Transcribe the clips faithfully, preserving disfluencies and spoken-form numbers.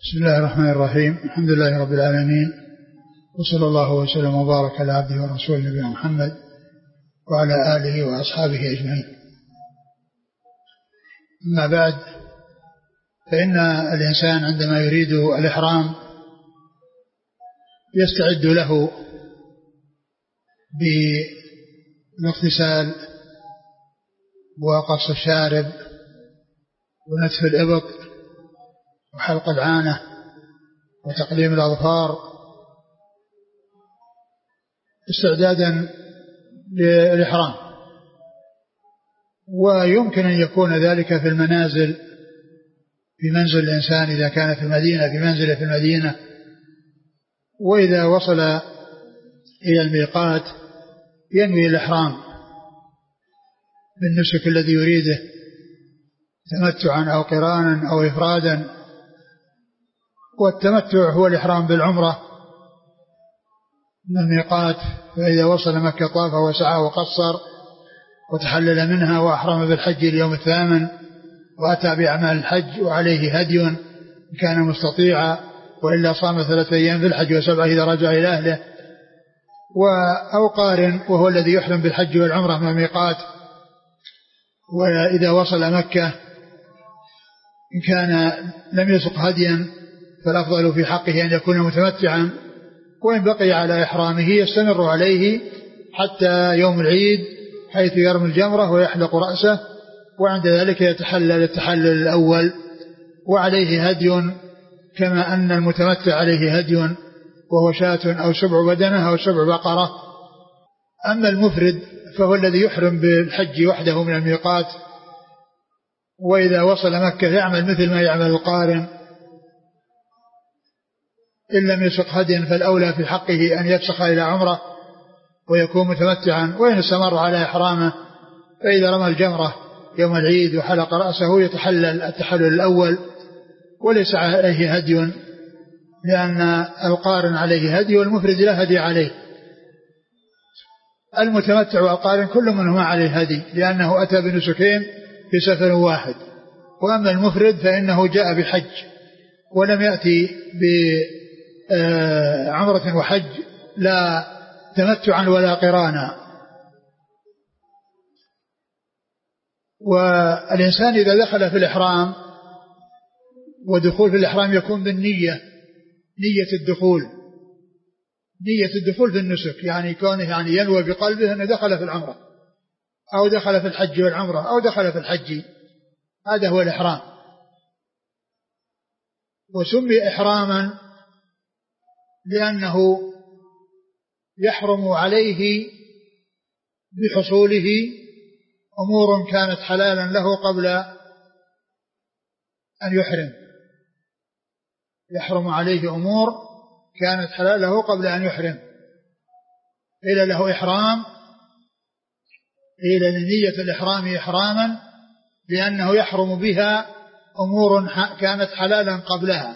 بسم الله الرحمن الرحيم. الحمد لله رب العالمين، وصلى الله وسلم وبارك على عبده ورسوله نبينا محمد وعلى آله وأصحابه أجمعين. أما بعد، فإن الإنسان عندما يريد الإحرام يستعد له بالاغتسال وقص الشارب ونتف الإبط وحلق العانة وتقليم الأظفار استعدادا للإحرام. ويمكن أن يكون ذلك في المنازل، في منزل الإنسان إذا كان في المدينة في منزله في المدينة، وإذا وصل إلى الميقات ينوي الإحرام بالنسك الذي يريده تمتعا أو قرانا أو إفرادا. والتمتع هو الإحرام بالعمرة من الميقات، فإذا وصل مكة طاف وسعى وقصر وتحلل منها وأحرم بالحج اليوم الثامن وأتى بأعمال الحج وعليه هدي إن كان مستطيعا، وإلا صام ثلاثة أيام في الحج وسبعة إذا رجع إلى أهله. أو قارن وهو الذي يحرم بالحج والعمرة من الميقات، وإذا وصل مكة إن كان لم يسق هديا فالأفضل في حقه أن يكون متمتعا، وإن بقي على إحرامه يستمر عليه حتى يوم العيد حيث يرمي الجمرة ويحلق رأسه، وعند ذلك يتحلل التحلل الأول وعليه هدي، كما أن المتمتع عليه هدي وهو شاة أو سبع بدنة أو سبع بقرة. أما المفرد فهو الذي يحرم بالحج وحده من الميقات، وإذا وصل مكة يعمل مثل ما يعمل القارن، إن لم يسق هديا فالأولى في حقه أن يفسخ إلى عمره ويكون متمتعا، وإن استمر على إحرامه فإذا رمى الجمرة يوم العيد وحلق رأسه يتحلل التحلل الأول وليس عليه هدي، لأن القارن عليه هدي والمفرد لا هدي عليه. المتمتع والقارن كل منهما عليه هدي لأنه أتى بنسكين في سفر واحد، وأما المفرد فإنه جاء بحج ولم يأتي بعمرة وحج، لا تمتعا ولا قرانا. والإنسان إذا دخل في الإحرام، ودخول في الإحرام يكون بالنية، نية الدخول، نية الدخول في النسك، يعني كونه يعني ينوي بقلبه أنه دخل في العمرة أو دخل في الحج والعمرة أو دخل في الحج، هذا هو الإحرام. وسمي إحراما لأنه يحرم عليه بحصوله أمور كانت حلالا له قبل أن يحرم، يحرم عليه أمور كانت حلالا له قبل أن يحرم. إلى له إحرام، إلى نية الإحرام إحراما لأنه يحرم بها أمور كانت حلالا قبلها.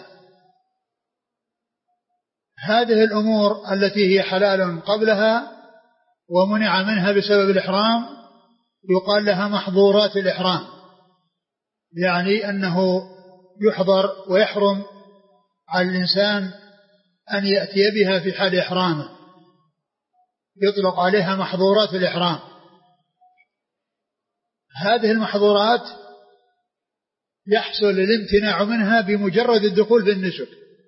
هذه الأمور التي هي حلال قبلها ومنع منها بسبب الإحرام يقال لها محظورات الإحرام، يعني أنه يحضر ويحرم على الإنسان أن يأتي بها في حال إحرامه، يطلق عليها محظورات الإحرام. هذه المحظورات يحصل الامتناع منها بمجرد الدخول في النسك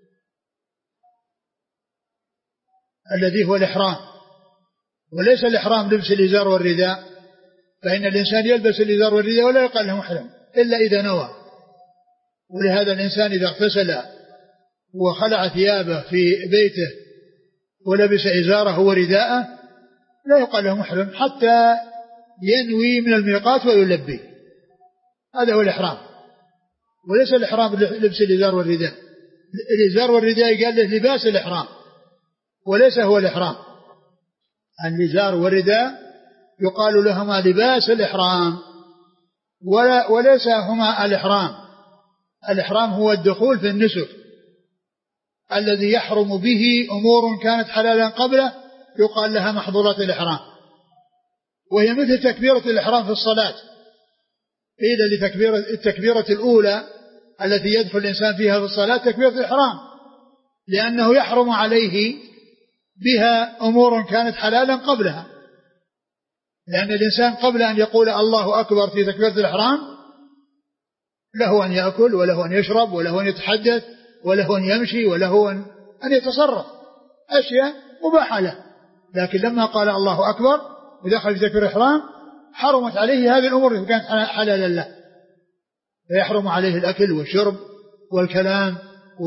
الذي هو الإحرام، وليس الإحرام لبس الإزار والرداء، فإن الإنسان يلبس الإزار والرداء ولا يقال له محرم إلا إذا نوى. ولهذا الإنسان إذا اغتسل وخلع ثيابه في بيته ولبس إزاره ورداءه لا يقال له محرم حتى ينوي من الميقات ويلبي، هذا هو الإحرام. وليس الإحرام لبس الإزار والرداء، الإزار والرداء قال له لباس الإحرام وليس هو الإحرام. الإزار والرداء يقال لهما لباس الإحرام ولا وليس هما الإحرام. الإحرام هو الدخول في النسك الذي يحرم به أمور كانت حلالا قبله، يقال لها محظورات الإحرام، وهي مثل تكبيرة الإحرام في الصلاة. قيل لتكبيرة التكبيرة الأولى التي يدخل الإنسان فيها في الصلاة تكبيرة الإحرام، لأنه يحرم عليه بها أمور كانت حلالا قبلها، لأن الإنسان قبل أن يقول الله أكبر في تكبيرة الإحرام له أن يأكل وله أن يشرب وله أن يتحدث وله أن يمشي وله أن يتصرف أشياء مباحة له، لكن لما قال الله أكبر ودخل في تكبيرة الإحرام حرمت عليه هذه الأمور التي كانت حلالا له، فيحرم عليه الأكل والشرب والكلام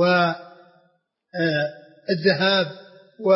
والذهاب و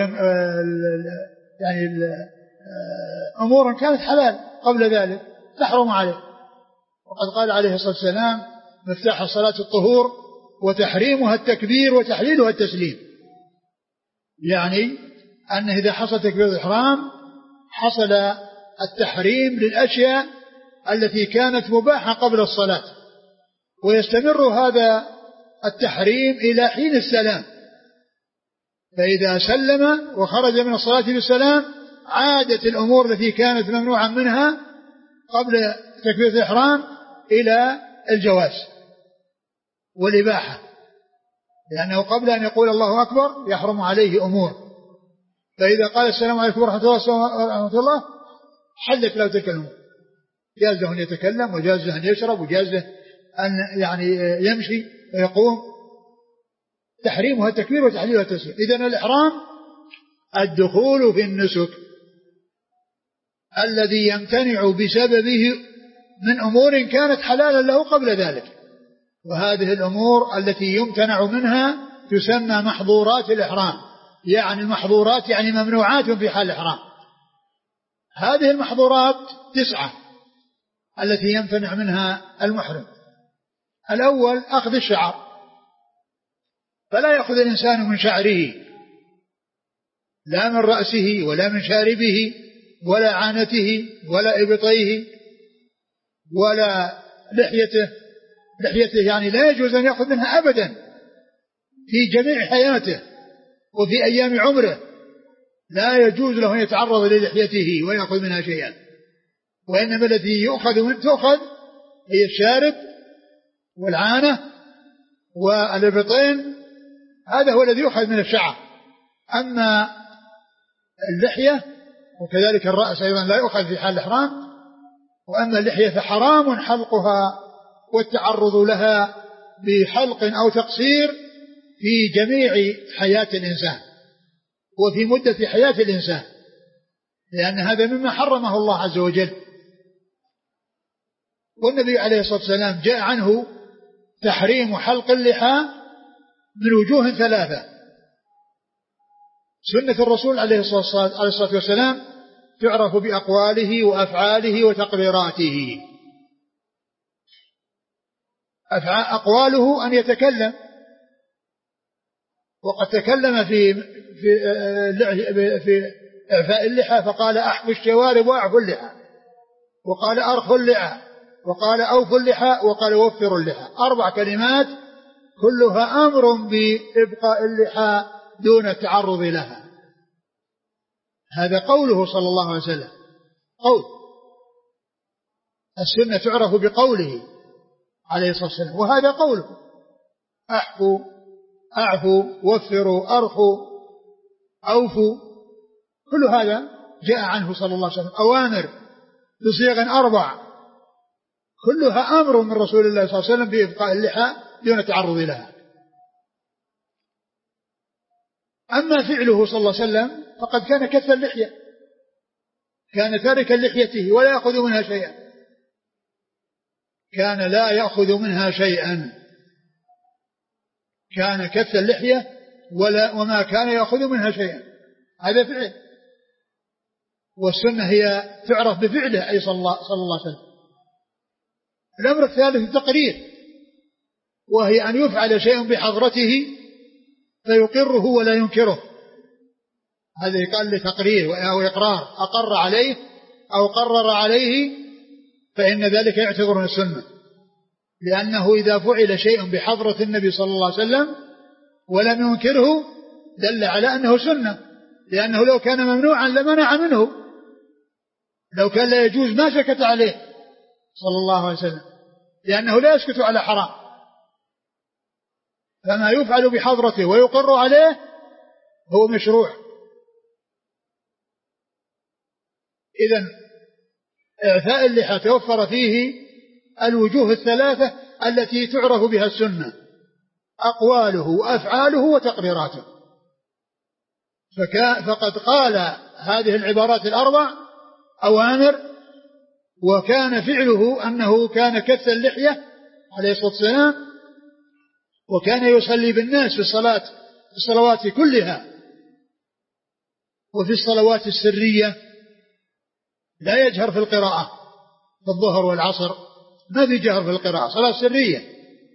يعني أمور كانت حلال قبل ذلك تحرم عليه. وقد قال عليه الصلاة والسلام مفتاح الصلاة الطهور وتحريمها التكبير وتحليلها التسليم، يعني أن إذا حصل تكبير الإحرام حصل التحريم للأشياء التي كانت مباحة قبل الصلاة، ويستمر هذا التحريم إلى حين السلام، فإذا سلم وخرج من الصلاة بالسلام عادت الأمور التي كانت ممنوعا منها قبل تكبيرة الإحرام إلى الجواز والإباحة، لأنه قبل أن يقول الله أكبر يحرم عليه أمور، فإذا قال السلام عليكم ورحمة الله حلت له تلك الأمور، جاز له أن يتكلم وجاز له أن يشرب وجاز له أن يعني يمشي ويقوم، تحريمها التكبير وتحليلها التسليم. إذن الإحرام الدخول في النسك الذي يمتنع بسببه من أمور كانت حلالا له قبل ذلك، وهذه الأمور التي يمتنع منها تسمى محظورات الإحرام، يعني المحظورات يعني ممنوعات في حال الإحرام. هذه المحظورات تسعة التي يمتنع منها المحرم. الأول أخذ الشعر، فلا يأخذ الإنسان من شعره لا من رأسه ولا من شاربه ولا عانته ولا إبطيه ولا لحيته لحيته يعني لا يجوز أن يأخذ منها أبدا في جميع حياته وفي أيام عمره، لا يجوز له أن يتعرض للحيته ويأخذ منها شيئا، وإنما الذي يؤخذ من تؤخذ هي الشارب والعانة والإبطين، هذا هو الذي يؤخذ من الشعر. أما اللحية وكذلك الرأس أيضا لا يؤخذ في حال الإحرام، وأما اللحية فحرام حلقها والتعرض لها بحلق أو تقصير في جميع حياة الإنسان وفي مدة حياة الإنسان، لأن هذا مما حرمه الله عز وجل. والنبي عليه الصلاة والسلام جاء عنه تحريم حلق اللحى من وجوه ثلاثة. سنة الرسول عليه الصلاة والسلام تعرف بأقواله وأفعاله وتقريراته. أقواله أن يتكلم، وقد تكلم في في في إعفاء اللحى فقال أحفوا الشوارب وأعفوا اللحى، وقال أرخوا اللحى، وقال أوفوا اللحى، وقال وفروا اللحى. أربع كلمات كلها أمر بإبقاء اللحى دون التعرض لها. هذا قوله صلى الله عليه وسلم، قول. السنة تعرف بقوله عليه الصلاة والسلام، وهذا قوله أحفوا أعفوا وفروا أرخوا أوفوا، كل هذا جاء عنه صلى الله عليه وسلم أوامر بصيغ أربع كلها أمر من رسول الله صلى الله عليه وسلم بإبقاء اللحى دون التعرض لها. أما فعله صلى الله عليه وسلم فقد كان كث اللحية، كان تاركا لحيته ولا يأخذ منها شيئا، كان لا يأخذ منها شيئا، كان كث اللحية ولا وما كان يأخذ منها شيئا، هذا فعل. والسنة هي تعرف بفعله أي صلى الله, صلى الله عليه وسلم. الأمر الثالث التقرير، وهي أن يفعل شيء بحضرته فيقره ولا ينكره، هذا يقال لتقرير أو إقرار، أقر عليه أو قرر عليه فإن ذلك يعتبر من السنة، لأنه إذا فعل شيء بحضرة النبي صلى الله عليه وسلم ولم ينكره دل على أنه سنة، لأنه لو كان ممنوعا لمنع منه، لو كان لا يجوز ما سكت عليه صلى الله عليه وسلم، لأنه لا يسكت على حرام، فما يفعل بحضرته ويقر عليه هو مشروع. إذن إعفاء اللحى توفر فيه الوجوه الثلاثة التي تعرف بها السنة: أقواله وأفعاله وتقريراته. فقد قال هذه العبارات الأربع أوامر، وكان فعله أنه كان كث اللحية عليه الصلاة والسلام، وكان يصلي بالناس في الصلاة في الصلوات كلها، وفي الصلوات السرية لا يجهر في القراءة. في الظهر والعصر ما في جهر في القراءة، صلاة سرية،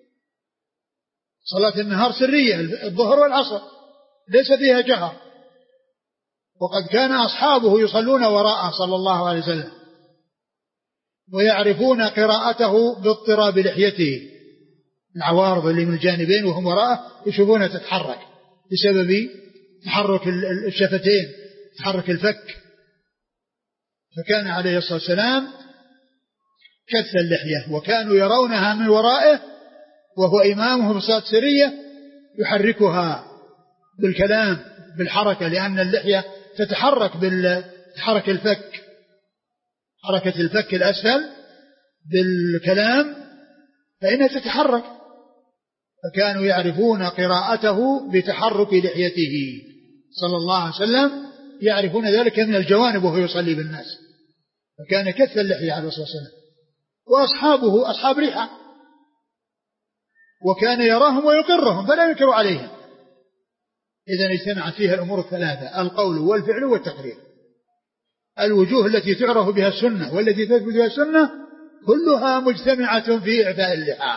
صلاة النهار سرية، الظهر والعصر ليس فيها جهر. وقد كان أصحابه يصلون وراءه صلى الله عليه وسلم ويعرفون قراءته باضطراب لحيته، العوارض اللي من الجانبين وهم وراءه يشوفونها تتحرك بسبب تحرك الشفتين، تحرك الفك. فكان عليه الصلاة والسلام كث اللحية، وكانوا يرونها من ورائه وهو إمامهم في الصلاة السرية يحركها بالكلام بالحركة، لأن اللحية تتحرك بالحركة الفك، حركة الفك الأسفل بالكلام فإنها تتحرك. فكانوا يعرفون قراءته بتحرك لحيته صلى الله عليه وسلم، يعرفون ذلك من الجوانب وهو يصلي بالناس. فكان كث اللحية عليه الصلاة والسلام. وأصحابه أصحاب ريحة، وكان يراهم ويقرهم فلا ينكر عليهم. إذن اجتمعت فيها الأمور الثلاثة: القول والفعل والتقرير. الوجوه التي تعرف بها السنة والتي تثبت بها السنة كلها مجتمعة في إعفاء اللحى.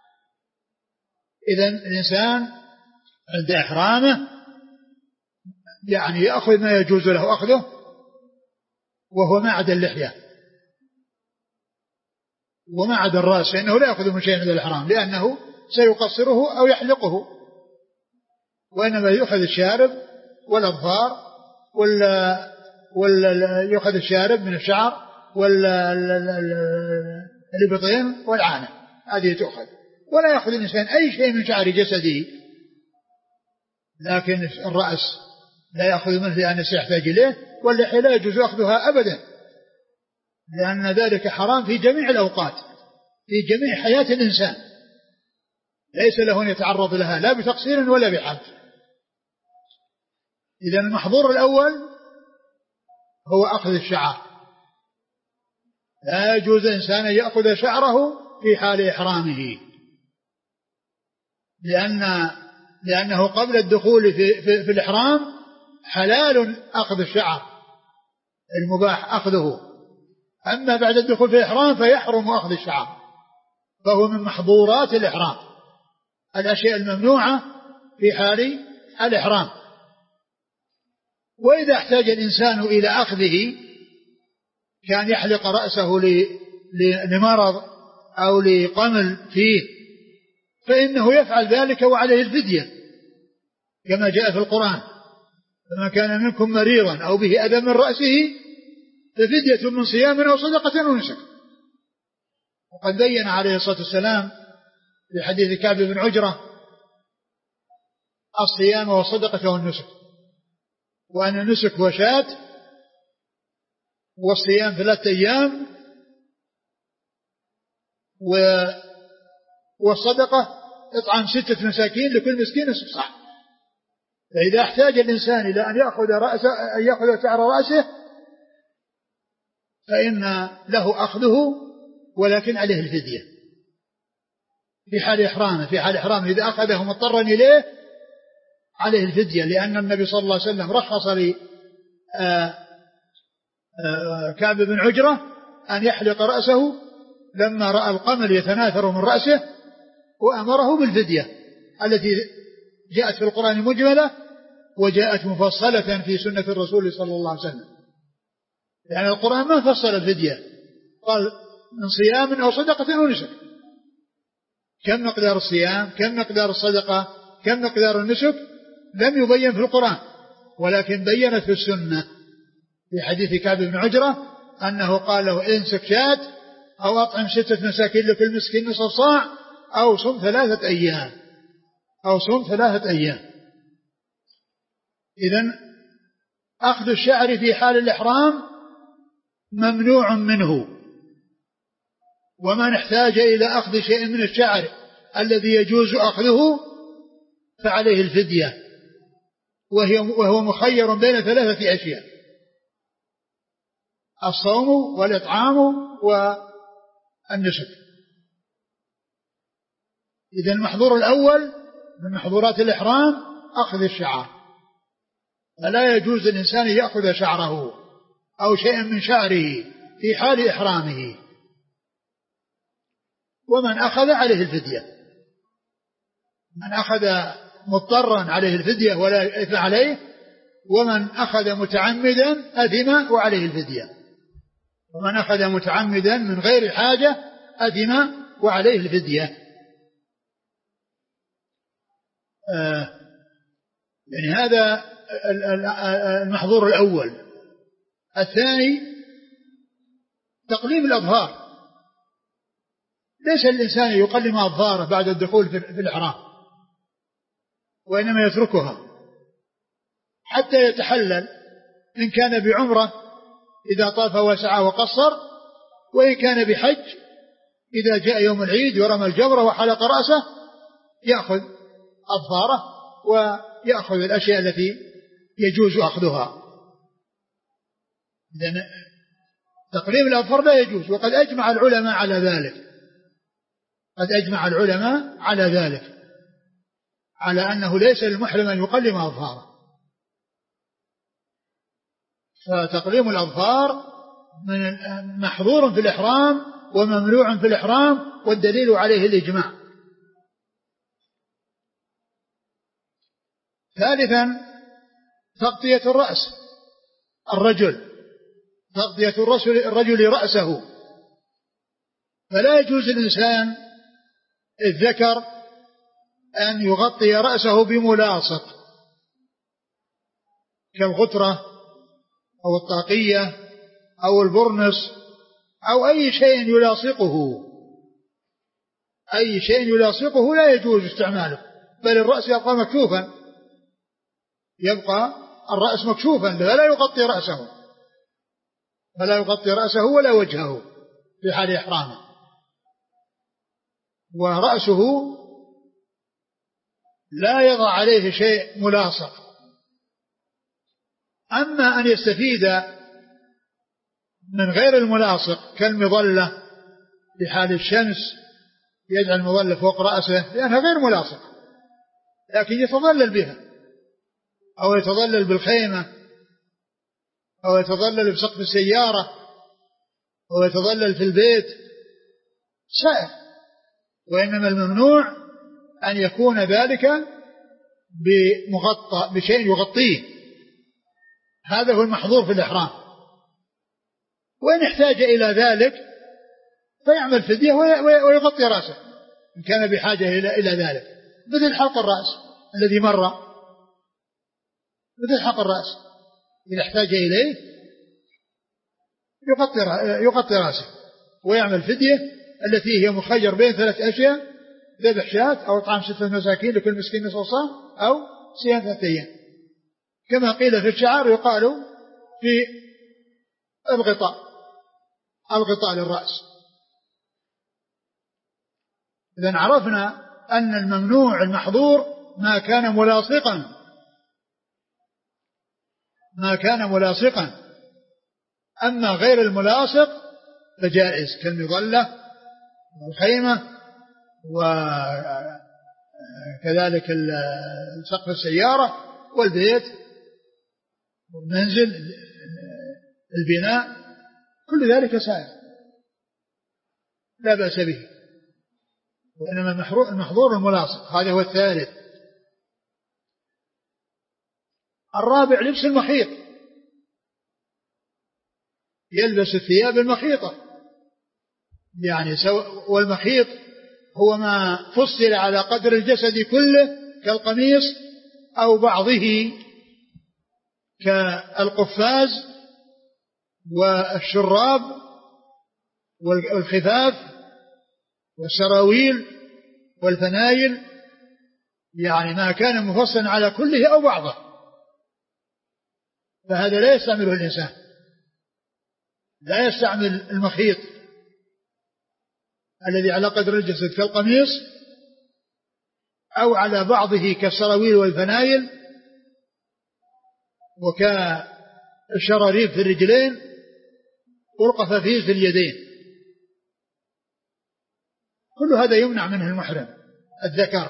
إذن الإنسان عند إحرامه يعني يأخذ ما يجوز له أخذه، وهو ما عدا اللحية وما عدا الرأس، فإنه لا يأخذ من شيء من الإحرام لأنه سيقصره أو يحلقه، وإنما يأخذ الشارب والأظفار، ولا ولا يأخذ الشارب من الشعر والإبطين والعانة، هذه تأخذ. ولا يأخذ الإنسان أي شيء من شعر جسده، لكن الرأس لا يأخذ منه لأنه سيحتاج إليه، واللحية لا يجوز أخذها أبدا، لأن ذلك حرام في جميع الأوقات في جميع حياة الإنسان، ليس له أن يتعرض لها لا بتقصير ولا بحد. إذا المحظور الأول هو أخذ الشعر، لا يجوز إنسان أن يأخذ شعره في حال إحرامه، لأن لأنه قبل الدخول في, في, في الإحرام حلال أخذ الشعر المباح أخذه، أما بعد الدخول في الإحرام فيحرم أخذ الشعر، فهو من محظورات الإحرام، الأشياء الممنوعة في حال الإحرام. وإذا احتاج الإنسان إلى أخذه كان يحلق رأسه لمرض أو لقمل فيه فإنه يفعل ذلك وعليه الفدية، كما جاء في القرآن: فما كان منكم مريضا أو به أذى من رأسه ففدية من صيام أو صدقة أو نسك. وقد بين عليه الصلاة والسلام في حديث كعب بن عجرة الصيام والصدقة والنسك، وأن النسك هو شاة، والصيام ثلاثة أيام، والصدقة إطعام ستة مساكين لكل مسكين نصف صاع. فإذا احتاج الإنسان إلى أن يأخذ رأسه أن يأخذ شعر رأسه فإن له أخذه، ولكن عليه الفدية في حال إحرامه. في حال إحرامه إذا أخذه مضطرا إليه عليه الفدية، لأن النبي صلى الله عليه وسلم رخص لكعب بن عجرة أن يحلق رأسه لما رأى القمل يتناثر من رأسه، وأمره بالفدية التي جاءت في القرآن مجملة وجاءت مفصلة في سنة الرسول صلى الله عليه وسلم، لأن القرآن ما فصل الفدية، قال من صيام أو صدقة أو نسك. كم مقدار الصيام، كم مقدار الصدقة، كم مقدار النسك لم يبين في القرآن، ولكن بينت في السنة في حديث كعب بن عجرة أنه قال له: انسك شاة أو أطعم ستة مساكين لكل مسكين نصف صاع أو صم ثلاثة أيام. أو صم ثلاثة أيام. إذن أخذ الشعر في حال الإحرام ممنوع منه، ومن احتاج إلى أخذ شيء من الشعر الذي يجوز أخذه فعليه الفدية، وهي وهو مخير بين ثلاثة أشياء: الصوم والإطعام والنسك. إذن المحظور الأول من محظورات الإحرام أخذ الشعر، فلا يجوز للإنسان يأخذ شعره أو شيئا من شعره في حال إحرامه، ومن أخذ عليه الفدية. من أخذ مضطرا عليه الفدية ولا إثم عليه، ومن أخذ متعمدا أثم وعليه الفدية، ومن أخذ متعمدا من غير حاجة أثم وعليه الفدية. آه يعني هذا المحظور الأول. الثاني تقليم الأظهار. ليس الإنسان يقلم أظهاره بعد الدخول في الإحرام، وإنما يتركها حتى يتحلل، إن كان بعمرة إذا طاف وسعى وقصر، وإن كان بحج إذا جاء يوم العيد ورمى الجمرة وحلق رأسه يأخذ أظهاره ويأخذ الأشياء التي يجوز أخذها. إذن تقليم الأظفار لا يجوز، وقد أجمع العلماء على ذلك، قد أجمع العلماء على ذلك، على أنه ليس للمحرم أن يقلم أظفاره. فتقليم الأظفار من محظور في الإحرام وممنوع في الإحرام، والدليل عليه الإجماع. ثالثا تغطية الرأس. الرجل تغطية الرجل رأسه، فلا يجوز الإنسان الذكر أن يغطي رأسه بملاصق كالغترة أو الطاقية أو البرنس أو أي شيء يلاصقه، أي شيء يلاصقه لا يجوز استعماله، بل الرأس يبقى مكشوفا، يبقى الرأس مكشوفا فلا يغطي رأسه، فلا يغطي رأسه ولا وجهه في حال إحرامه، ورأسه لا يضع عليه شيء ملاصق. أما أن يستفيد من غير الملاصق كالمظلة في حال الشمس، يجعل المظلة فوق رأسه لأنها غير ملاصق، لكن يتظلل بها، أو يتظلل بالخيمة، أو يتظلل بسقف السيارة، أو يتظلل في البيت سائر. وإنما الممنوع أن يكون ذلك بمغطى بشيء يغطيه، هذا هو المحظور في الإحرام. وإن احتاج إلى ذلك فيعمل فدية ويغطي رأسه إن كان بحاجة إلى ذلك، مثل حلق الرأس الذي مر، مثل حلق الرأس إذا احتاج إليه يغطي يغطي رأسه ويعمل فدية التي هي مخير بين ثلاث أشياء: ذبح شاة أو إطعام ستة مساكين لكل مسكين نصف صاع أو صيام ثلاثة أيام، كما قيل في الشعار يقال في الغطاء، الغطاء للرأس. إذن عرفنا أن الممنوع المحظور ما كان ملاصقا، ما كان ملاصقا، أما غير الملاصق فجائز كالمظلة والخيمة وكذلك سقف السيارة والبيت والمنزل البناء، كل ذلك سائر لا بأس به، وإنما المحظور الملاصق. هذا هو الثالث. الرابع لبس المخيط، يلبس الثياب المخيطة، يعني سو والمخيط هو ما فصل على قدر الجسد كله كالقميص أو بعضه كالقفاز والشراب والخفاف والسراويل والفنايل يعني ما كان مفصلا على كله أو بعضه، فهذا لا يستعمله الإنسان، لا يستعمل المخيط الذي على قدر الجسد كالقميص أو على بعضه كالسراويل والفنايل وكالشراريب في الرجلين والقفافيز في اليدين، كل هذا يمنع منه المحرم الذكر.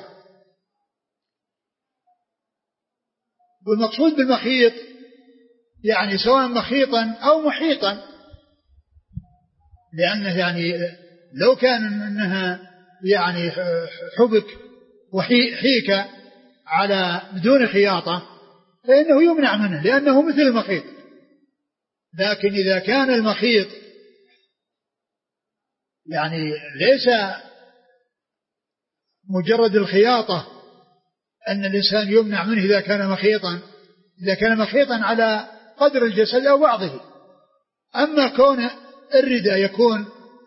والمقصود بالمخيط يعني سواء مخيطا أو محيطا، لأنه يعني لو كان أنها يعني حبك وحيك على بدون خياطة فإنه يمنع منه لأنه مثل المخيط. لكن إذا كان المخيط يعني ليس مجرد الخياطة أن الإنسان يمنع منه إذا كان مخيطا، إذا كان مخيطا على قدر الجسد أو بعضه. أما كون الرداء يكون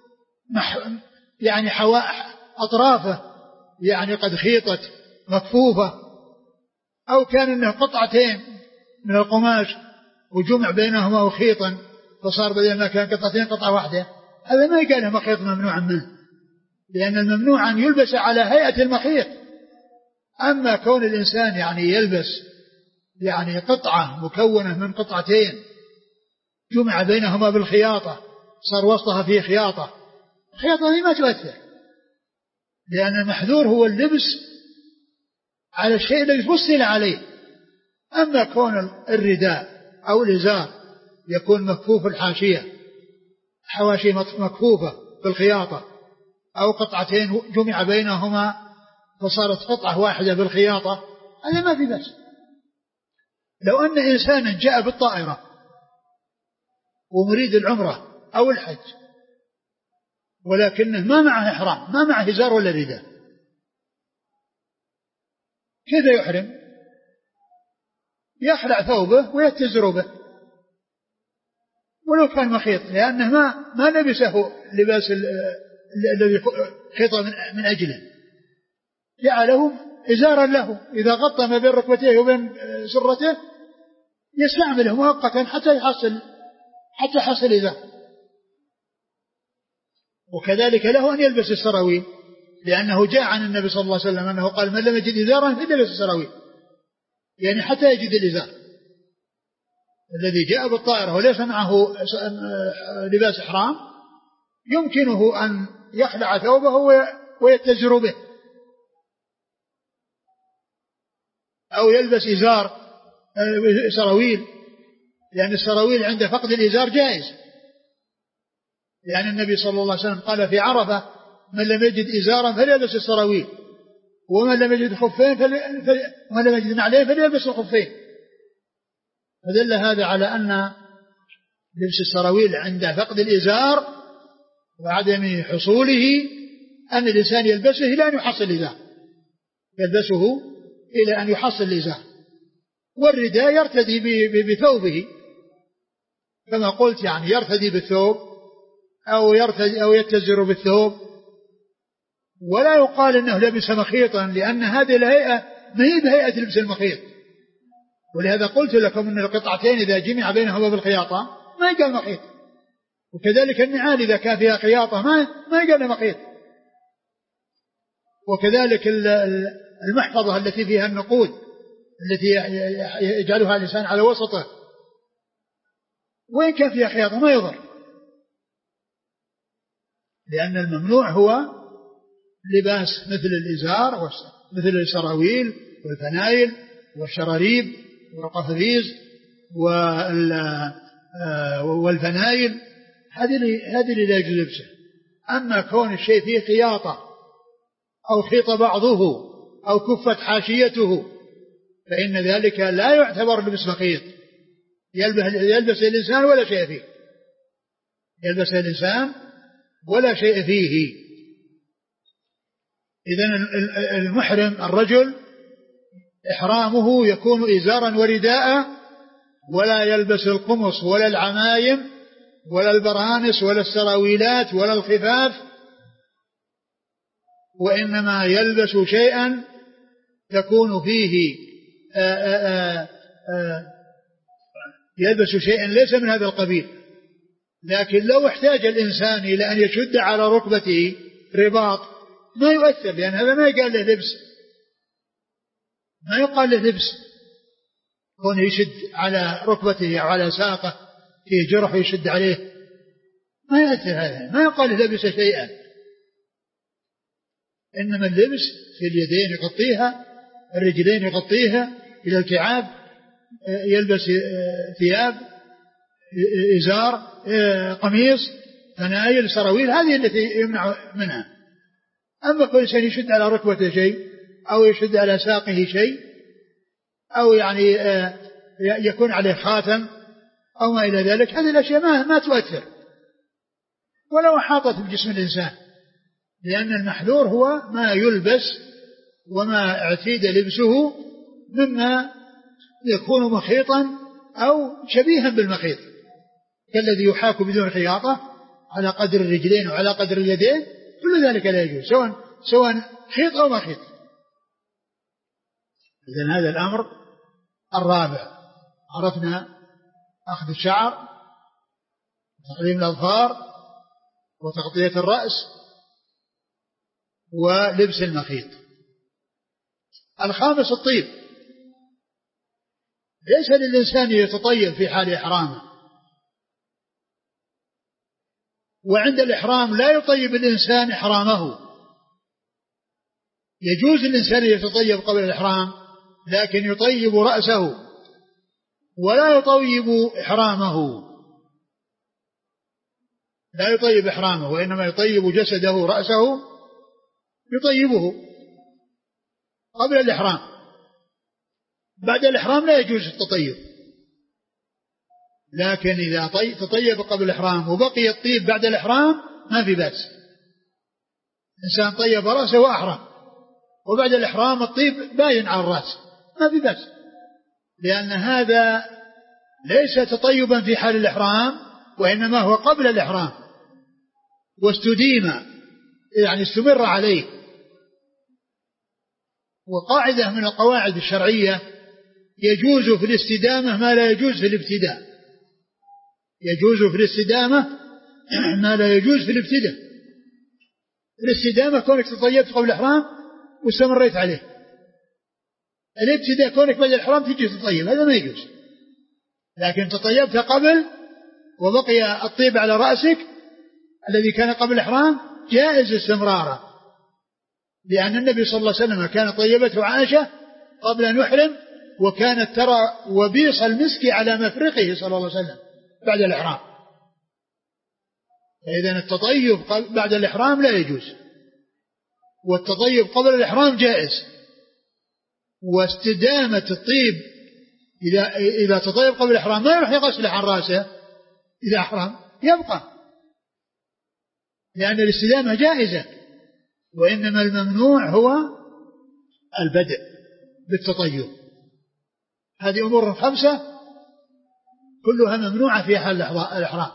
يعني حواء أطرافه يعني قد خيطت مكفوفة، أو كان إنه قطعتين من القماش وجمع بينهما وخيطا فصار بدل ما كان قطعتين قطعة واحدة، هذا ما يقال له مخيط ممنوع منه، لأن الممنوع أن يلبس على هيئة المخيط. أما كون الإنسان يعني يلبس يعني قطعة مكونة من قطعتين جمع بينهما بالخياطة صار وسطها فيه خياطة، الخياطة ما تؤثر، لأن المحذور هو اللبس على الشيء الذي فصل عليه. أما كون الرداء أو الإزار يكون مكفوف الحاشية حواشي مكفوفة بالخياطة أو قطعتين جمع بينهما فصارت قطعة واحدة بالخياطة، هذا ما في بس. لو أن إنسانا جاء بالطائرة ومريد العمرة أو الحج ولكنه ما معه إحرام، ما معه إزار ولا رداء، كيف يحرم؟ يخلع ثوبه ويتزر به ولو كان مخيط، لأنه ما ما لبسه لباس الذي خيط من أجله، جعله إزارا له، إذا غطى ما بين ركبتيه وبين سرته يستعمله مؤقتا حتى يحصل حتى يحصل إزار. وكذلك له أن يلبس السراويل، لأنه جاء عن النبي صلى الله عليه وسلم أنه قال من لم يجد إزارا فليلبس السراويل، يعني حتى يجد الإزار. الذي جاء بالطائرة وليس معه لباس إحرام يمكنه أن يخلع ثوبه ويتزر به، أو يلبس إزار سراويل، لأن السراويل عند فقد الإزار جائز، لأن النبي صلى الله عليه وسلم قال في عرفة من لم يجد إزارا فليلبس السراويل، ومن لم يجد خفين فل... فل... ومن لم يجد نعلين فليلبس الخفين. فدل هذا على أن لبس السراويل عند فقد الإزار وعدم حصوله أن الإنسان يلبسه إلى أن يحصل الإزار، يلبسه إلى أن يحصل الإزار. والرداء يرتدي بثوبه كما قلت، يعني يرتدي بالثوب أو يرتدي أو يتزر بالثوب، ولا يقال إنه لبس مخيطا، لأن هذه الهيئة ما هي بهيئة لبس المخيط. ولهذا قلت لكم أن القطعتين إذا جمع بينهما بالخياطة ما يقال مخيط، وكذلك النعال إذا كان فيها خياطة ما ما يقال مخيط، وكذلك المحفظة التي فيها النقود التي يجعلها الإنسان على وسطه وإن كان فيها خياطة ما يضر، لأن الممنوع هو لباس مثل الإزار مثل السراويل والفنايل والشراريب والقفافيز والفنايل، هذه هذه لا يجوز لبسه. أما كون الشيء فيه خياطة أو خيط بعضه أو كفت حاشيته فإن ذلك لا يعتبر لبس مخيط، يلبس الإنسان ولا شيء فيه، يلبس الإنسان ولا شيء فيه. إذن المحرم الرجل إحرامه يكون إزارا ورداء، ولا يلبس القمص ولا العمايم ولا البرانس ولا السراويلات ولا الخفاف، وإنما يلبس شيئا تكون فيه آآ آآ آآ يلبس شيئا ليس من هذا القبيل. لكن لو احتاج الإنسان إلى أن يشد على ركبته رباط ما يؤثر، لأن هذا ما يقال له لبس، ما يقال له لبس. كون يشد على ركبته أو على ساقه فيه جرح يشد عليه ما يؤثر، هذا ما يقال له لبس شيئا. إنما اللبس في اليدين يغطيها، الرجلين يغطيها إلى الكعاب، يلبس ثياب، إزار، قميص، فنايل، سراويل، هذه التي يمنع منها. أما كل إنسان يشد على ركبته شيء أو يشد على ساقه شيء أو يعني يكون عليه خاتم أو ما إلى ذلك، هذه الأشياء ما, ما تؤثر ولو أحاطت بجسم الإنسان، لأن المحذور هو ما يلبس وما اعتيد لبسه مما يكون مخيطا أو شبيها بالمخيط، كالذي يحاك بدون خياطة على قدر الرجلين وعلى قدر اليدين، كل ذلك لا يجوز سواء سواء خيط أو مخيط. إذن هذا الأمر الرابع. عرفنا أخذ الشعر وتقليم الأظفار وتغطية الرأس ولبس المخيط. الخامس الطيب. ليس للإنسان يتطيب في حال إحرامه، وعند الإحرام لا يطيب الإنسان إحرامه. يجوز الإنسان يتطيب قبل الإحرام لكن يطيب رأسه ولا يطيب إحرامه، لا يطيب إحرامه وإنما يطيب جسده رأسه، يطيبه قبل الإحرام. بعد الإحرام لا يجوز التطيب، لكن إذا تطيب قبل الإحرام وبقي الطيب بعد الإحرام ما في بأس. إنسان طيب رأسه وأحرم وبعد الإحرام الطيب باين على الرأس ما في بأس، لأن هذا ليس تطيبا في حال الإحرام وإنما هو قبل الإحرام واستديم، يعني استمر عليه. وقاعدة من القواعد الشرعية: يجوز في الاستدامة ما لا يجوز في الابتداء. يجوز في الاستدامة ما لا يجوز في الابتداء. الاستدامة كونك تطيبت قبل الإحرام واستمريت عليه. الابتداء كونك بعد الإحرام تجي تطيب، هذا ما يجوز. لكن تطيبت قبل وبقي الطيب على رأسك الذي كان قبل الإحرام جائز استمراره، لأن النبي صلى الله عليه وسلم كان طيبته عائشة قبل أن يحرم، وكانت ترى وبيص المسك على مفرقه صلى الله عليه وسلم بعد الإحرام. فإذن التطيب بعد الإحرام لا يجوز، والتطيب قبل الإحرام جائز. واستدامة الطيب إذا إذا تطيب قبل الإحرام ما يروح يغسل عن رأسه إذا أحرم، يبقى، لأن الاستدامة جائزة، وإنما الممنوع هو البدء بالتطيب. هذه أمور خمسة كلها ممنوعة في حال الإحرام.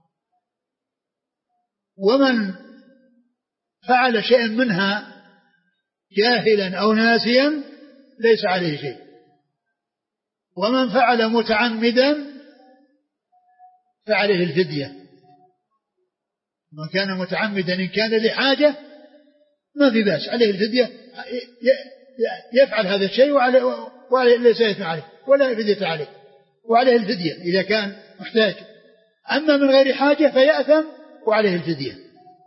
ومن فعل شيئا منها جاهلا أو ناسيا ليس عليه شيء، ومن فعل متعمدا فعليه الفدية. من كان متعمدا إن كان لحاجة ما في بأس، عليه الفدية، يفعل هذا الشيء وعليه ليس يثم عليه ولا فدية عليه، وعليه الفدية إذا كان محتاج. أما من غير حاجة فيأثم وعليه الفدية.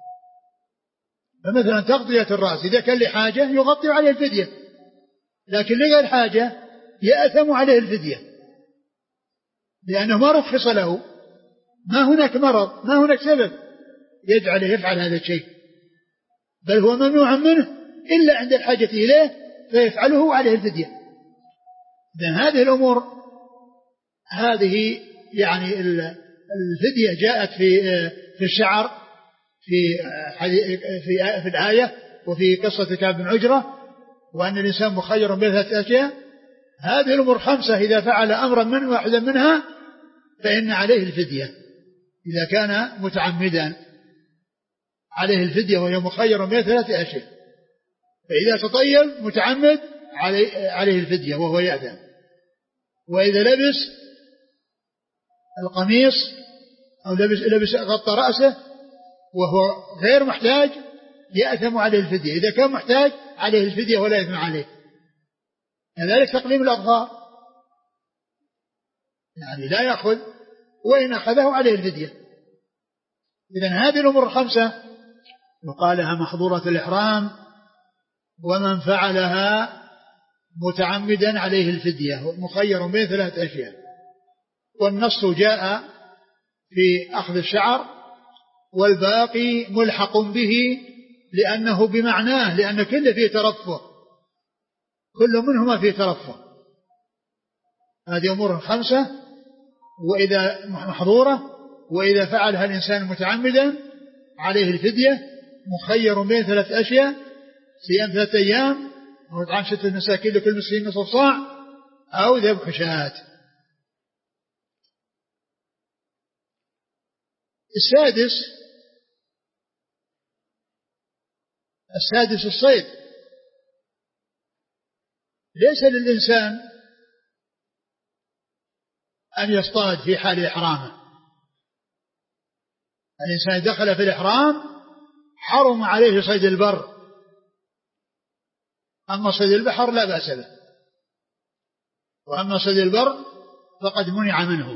فمثلا تغطية الرأس إذا كان لحاجة يغطي عليه الفدية، لكن لغير حاجة يأثم عليه الفدية، لأنه ما رخص له، ما هناك مرض، ما هناك سبب يجعله يفعل هذا الشيء، بل هو ممنوع منه إلا عند الحاجة إليه فيفعله عليه الفدية. إذن هذه الأمور، هذه يعني الفدية جاءت في في الشعر في في في الآية وفي قصة كعب بن عجرة، وأن الإنسان مخير بين ثلاثة أشياء. هذه الأمور خمسة إذا فعل أمرا من واحدا منها فإن عليه الفدية. إذا كان متعمدا عليه الفدية وهي مخير بين ثلاثة أشياء. فإذا تطيب متعمد عليه الفدية وهو يأثم. وإذا لبس القميص أو لبس, لبس غطى رأسه وهو غير محتاج يأثم عليه الفدية. إذا كان محتاج عليه الفدية ولا يأثم عليه. كذلك تقليم الأظفار، يعني لا يأخذ، وإن أخذه عليه الفدية. إذن هذه الأمور الخمسة يقال لها محظورة الإحرام، ومن فعلها متعمدا عليه الفدية، مخير بين ثلاثة أشياء. والنص جاء في أخذ الشعر، والباقي ملحق به لأنه بمعناه، لأن كل فيه ترفه، كل منهما فيه ترفه. هذه أمور خمسة وإذا محظورة، وإذا فعلها الإنسان متعمدا عليه الفدية، مخير بين ثلاث أشياء: صيام ثلاثة أيام، أو إطعام ستة مساكين لكل مسكين نصف صاع، أو ذبح شاة. السادس السادس الصيد. ليس للإنسان أن يصطاد في حال إحرامه. الإنسان دخل في الإحرام حرم عليه صيد البر، أما صيد البحر لا بأس به، وأما صيد البر فقد منع منه.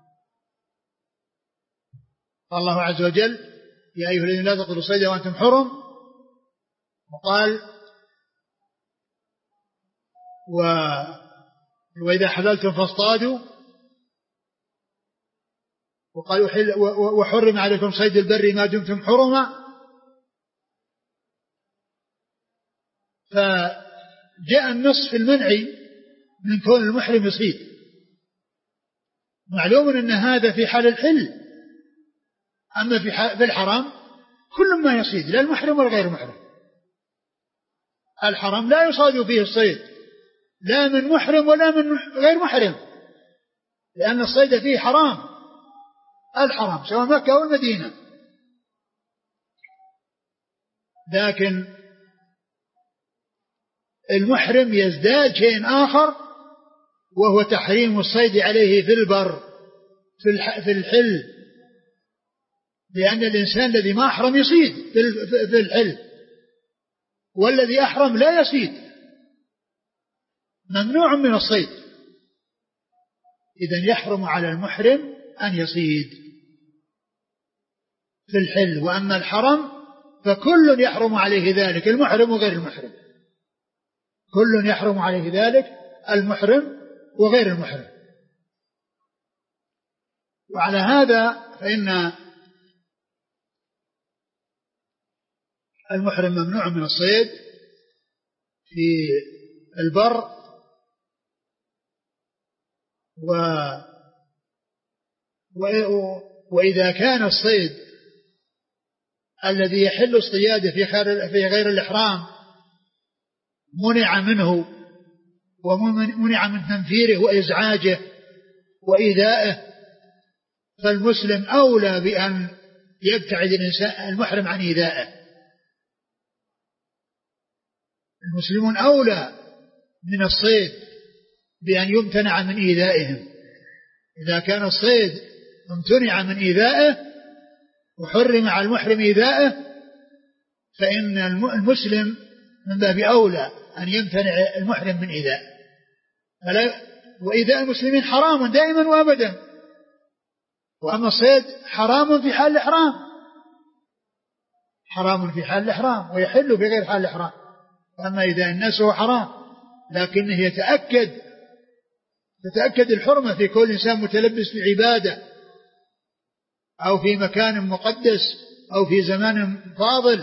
الله عز وجل: يا أيها الذين لا تقتلوا الصيد وأنتم حرم. وقال: و... وإذا حللتم فاصطادوا. وقال: وحرم عليكم صيد البر ما دمتم حرما. فجاء النص في المنع من كون المحرم يصيد. معلوم أن هذا في حال الحل، أما في الحرام كل ما يصيد، لا المحرم ولا غير المحرم. الحرام لا يصاد فيه الصيد، لا من محرم ولا من غير محرم، لأن الصيد فيه حرام، الحرام سواء مكة أو المدينة. لكن المحرم يزداد شيء آخر، وهو تحريم الصيد عليه في البر في الحل، لأن الإنسان الذي ما أحرم يصيد في الحل، والذي أحرم لا يصيد، ممنوع من الصيد. إذن يحرم على المحرم أن يصيد في الحل، وأما الحرم فكل يحرم عليه ذلك، المحرم وغير المحرم، كل يحرم عليه ذلك، المحرم وغير المحرم. وعلى هذا فإن المحرم ممنوع من الصيد في البر، و وإذا كان الصيد الذي يحل اصطياده في غير الإحرام منع منه، ومنع من تنفيره وإزعاجه وإيذائه، فالمسلم أولى بأن يبتعد الإنسان المحرم عن إيذائه. المسلمون أولى من الصيد بأن يمتنع من إيذائهم. إذا كان الصيد امتنع من إيذائه وحرم على المحرم إيذائه، فإن المسلم من باب أولى أن يمتنع المحرم من إيذائه. وإيذاء المسلمين حرام دائما وأبدا، وأما الصيد حرام في حال الإحرام، حرام في حال الإحرام ويحل في غير حال الإحرام. أما إذا الناس هو حرام، لكنه يتأكد تتأكد الحرمة في كل إنسان متلبس بعبادة أو في مكان مقدس أو في زمان فاضل،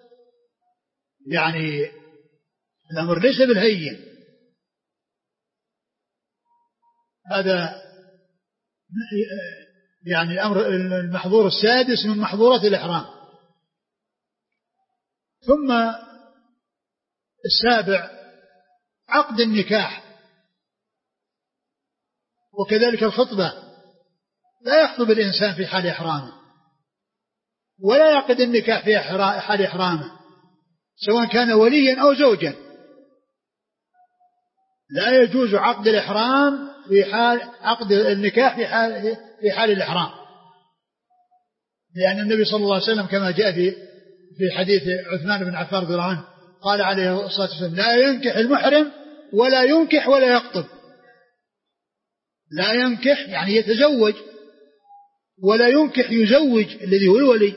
يعني الأمر ليس بالهين. هذا يعني الأمر المحظور السادس من محظورات الإحرام. ثم السابع عقد النكاح، وكذلك الخطبة. لا يخطب الإنسان في حال إحرامه، ولا يعقد النكاح في حال إحرامه، سواء كان وليا أو زوجا. لا يجوز عقد الإحرام في حال عقد النكاح في حال في حال الإحرام، لأن النبي صلى الله عليه وسلم كما جاء في في حديث عثمان بن عفان رضي الله عنه قال عليه الصلاة والسلام: لا ينكح المحرم ولا ينكح ولا يخطب. لا ينكح يعني يتزوج، ولا ينكح يزوج الذي هو الولي،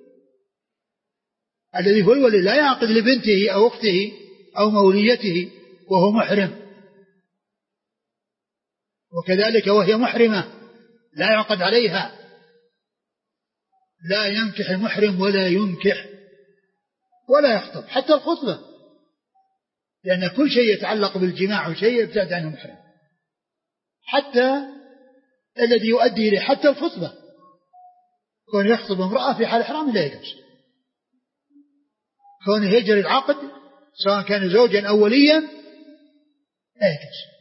الذي هو الولي لا يعقد لبنته أو أخته أو موليته وهو محرم، وكذلك وهي محرمة لا يعقد عليها. لا ينكح المحرم ولا ينكح ولا يخطب، حتى الخطبة، لأن كل شيء يتعلق بالجماع وشيء يبتعد عنه محرم، حتى الذي يؤدي إليه، حتى الخطبة كون يخطب امرأة في حال إحرام لا يجوز، كون يجري العقد سواء كان زوجا أو وليا لا يجوز.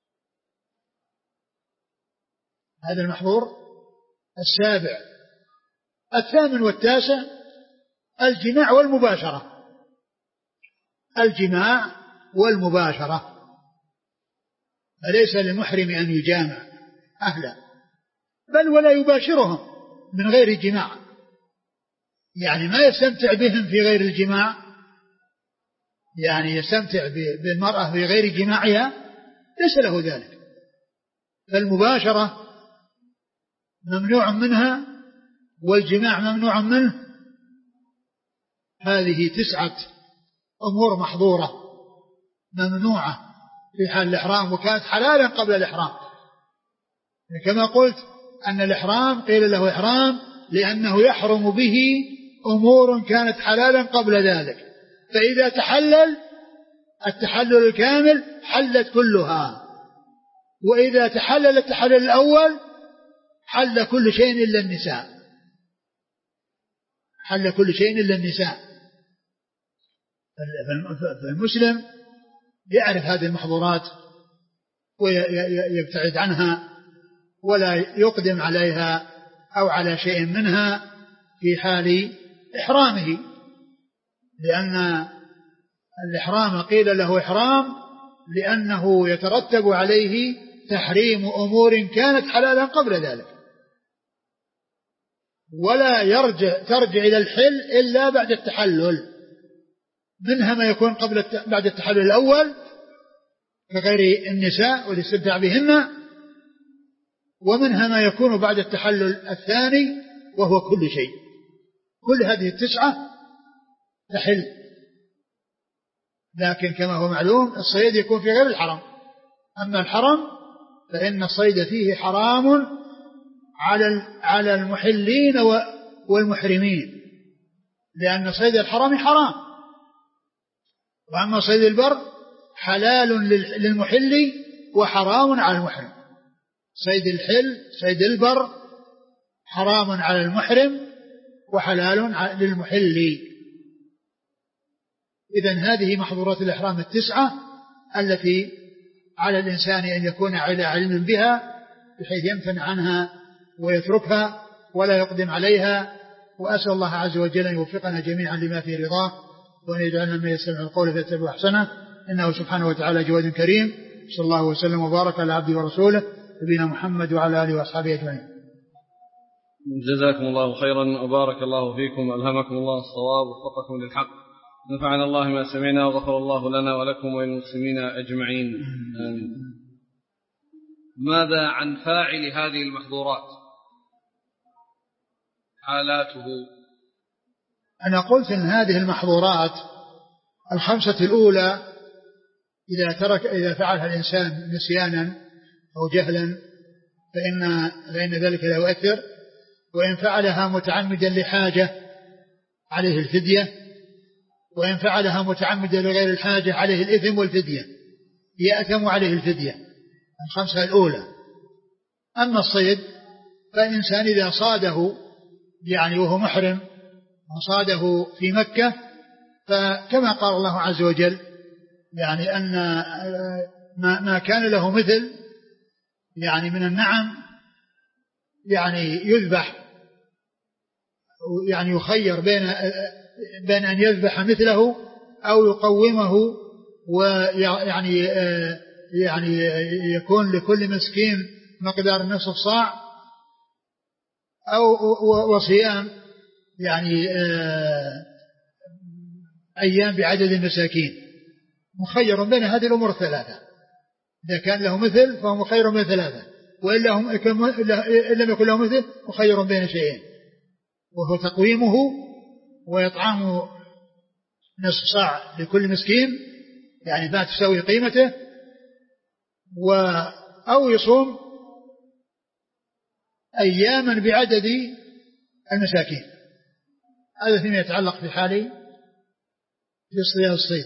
هذا المحظور السابع. الثامن والتاسع الجماع والمباشرة. الجماع والمباشرة، فليس للمحرم أن يجامع أهله، بل ولا يباشرهم من غير جماع، يعني ما يستمتع بهم في غير الجماع، يعني يستمتع بالمرأة في غير جماعها ليس له ذلك. فالمباشرة ممنوع منها والجماع ممنوع منه. هذه تسعة أمور محظورة ممنوعة في حال الإحرام، وكانت حلالا قبل الإحرام، كما قلت أن الإحرام قيل له إحرام لأنه يحرم به أمور كانت حلالا قبل ذلك، فإذا تحلل التحلل الكامل حلت كلها، وإذا تحلل التحلل الأول حل كل شيء إلا النساء، حل كل شيء إلا النساء. فالمسلم يعرف هذه المحظورات ويبتعد عنها ولا يقدم عليها أو على شيء منها في حال إحرامه، لأن الإحرام قيل له إحرام لأنه يترتب عليه تحريم أمور كانت حلالا قبل ذلك، ولا يرجع ترجع إلى الحل إلا بعد التحلل، منها ما يكون قبل بعد التحلل الأول كغير النساء والاستمتاع بهن، ومنها ما يكون بعد التحلل الثاني وهو كل شيء. كل هذه التسعة تحل، لكن كما هو معلوم الصيد يكون في غير الحرم، أما الحرم فإن الصيد فيه حرام على على المحلين والمحرمين، لأن صيد الحرم حرام، وأما صيد البر حلال للمحل وحرام على المحرم. صيد الحل صيد البر حرام على المحرم وحلال للمحل. إذن هذه محظورات الإحرام التسعة التي على الإنسان أن يكون على علم بها بحيث يمتنع عنها ويتركها ولا يقدم عليها. وأسأل الله عز وجل أن يوفقنا جميعا لما فيه رضاه، وأن يجعلنا من يستمع القول فيتبع أحسنه، إنه سبحانه وتعالى جواد كريم. صلى الله وسلم وبارك على عبده ورسوله نبينا محمد وعلى آله وأصحابه أجمعين. جزاكم الله خيرا وبارك الله فيكم، ألهمكم الله الصواب ووفقكم للحق، نفعنا الله ما سمعنا وغفر الله لنا ولكم وللمسلمين أجمعين، آمين. ماذا عن فاعل هذه المحظورات؟ حالاته. أنا قلت أن هذه المحظورات الخمسة الأولى إذا ترك إذا فعلها الإنسان نسيانا أو جهلا فإن فإن ذلك لا يؤثر، وإن فعلها متعمدا لحاجة عليه الفدية، وإن فعلها متعمدا لغير الحاجة عليه الإثم والفدية، يأثم عليه الفدية. الخمسة الأولى. أما الصيد فالإنسان إذا صاده يعني وهو محرم وصاده في مكة، فكما قال الله عز وجل يعني أن ما كان له مثل يعني من النعم يعني يذبح، يعني يخير بين بين أن يذبح مثله أو يقومه ويعني يعني يكون لكل مسكين مقدار نصف صاع، أو وصيام يعني أيام بعدد المساكين، مخير بين هذه الأمور الثلاثة. إذا كان له مثل فهو مخير بين ثلاثة، وإلا لم يكن له مثل مخير بين شيئين، وهو تقويمه ويطعمه نصف صاع لكل مسكين يعني ما تساوي قيمته، و أو يصوم أياما بعدد المساكين. هذا فيما يتعلق في حال في صيام الصيد.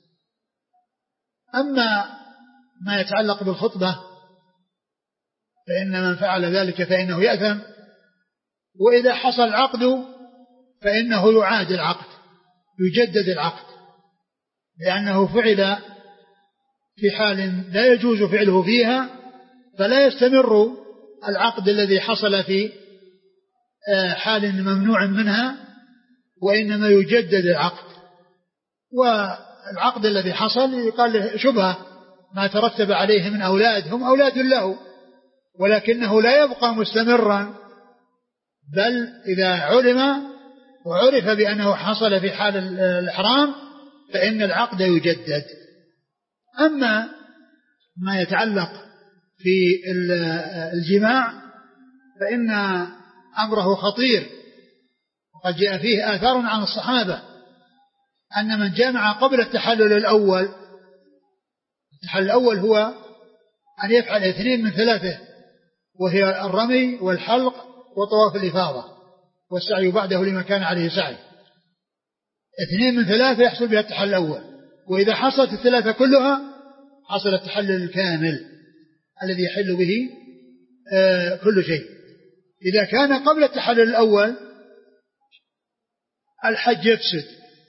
أما ما يتعلق بالخطبة فإن من فعل ذلك فإنه يأثم، وإذا حصل العقد فإنه يعاد العقد، يجدد العقد، لأنه فعل في حال لا يجوز فعله فيها، فلا يستمر العقد الذي حصل في حال ممنوع منها، وإنما يجدد العقد. والعقد الذي حصل يقال له شبهة ما ترتب عليه من أولاد، هم أولاد له، ولكنه لا يبقى مستمرا، بل إذا علم وعرف بأنه حصل في حال الإحرام فإن العقد يجدد. أما ما يتعلق في الجماع فإن أمره خطير، وقد جاء فيه آثار عن الصحابة أن من جامع قبل التحلل الأول، التحلل الأول هو أن يفعل اثنين من ثلاثة، وهي الرمي والحلق وطواف الإفاضة والسعي بعده لما كان عليه سعي. اثنين من ثلاثة يحصل بها التحلل الأول، وإذا حصلت الثلاثة كلها حصل التحلل الكامل الذي يحل به آه كل شيء. إذا كان قبل التحلل الأول الحج يفسد،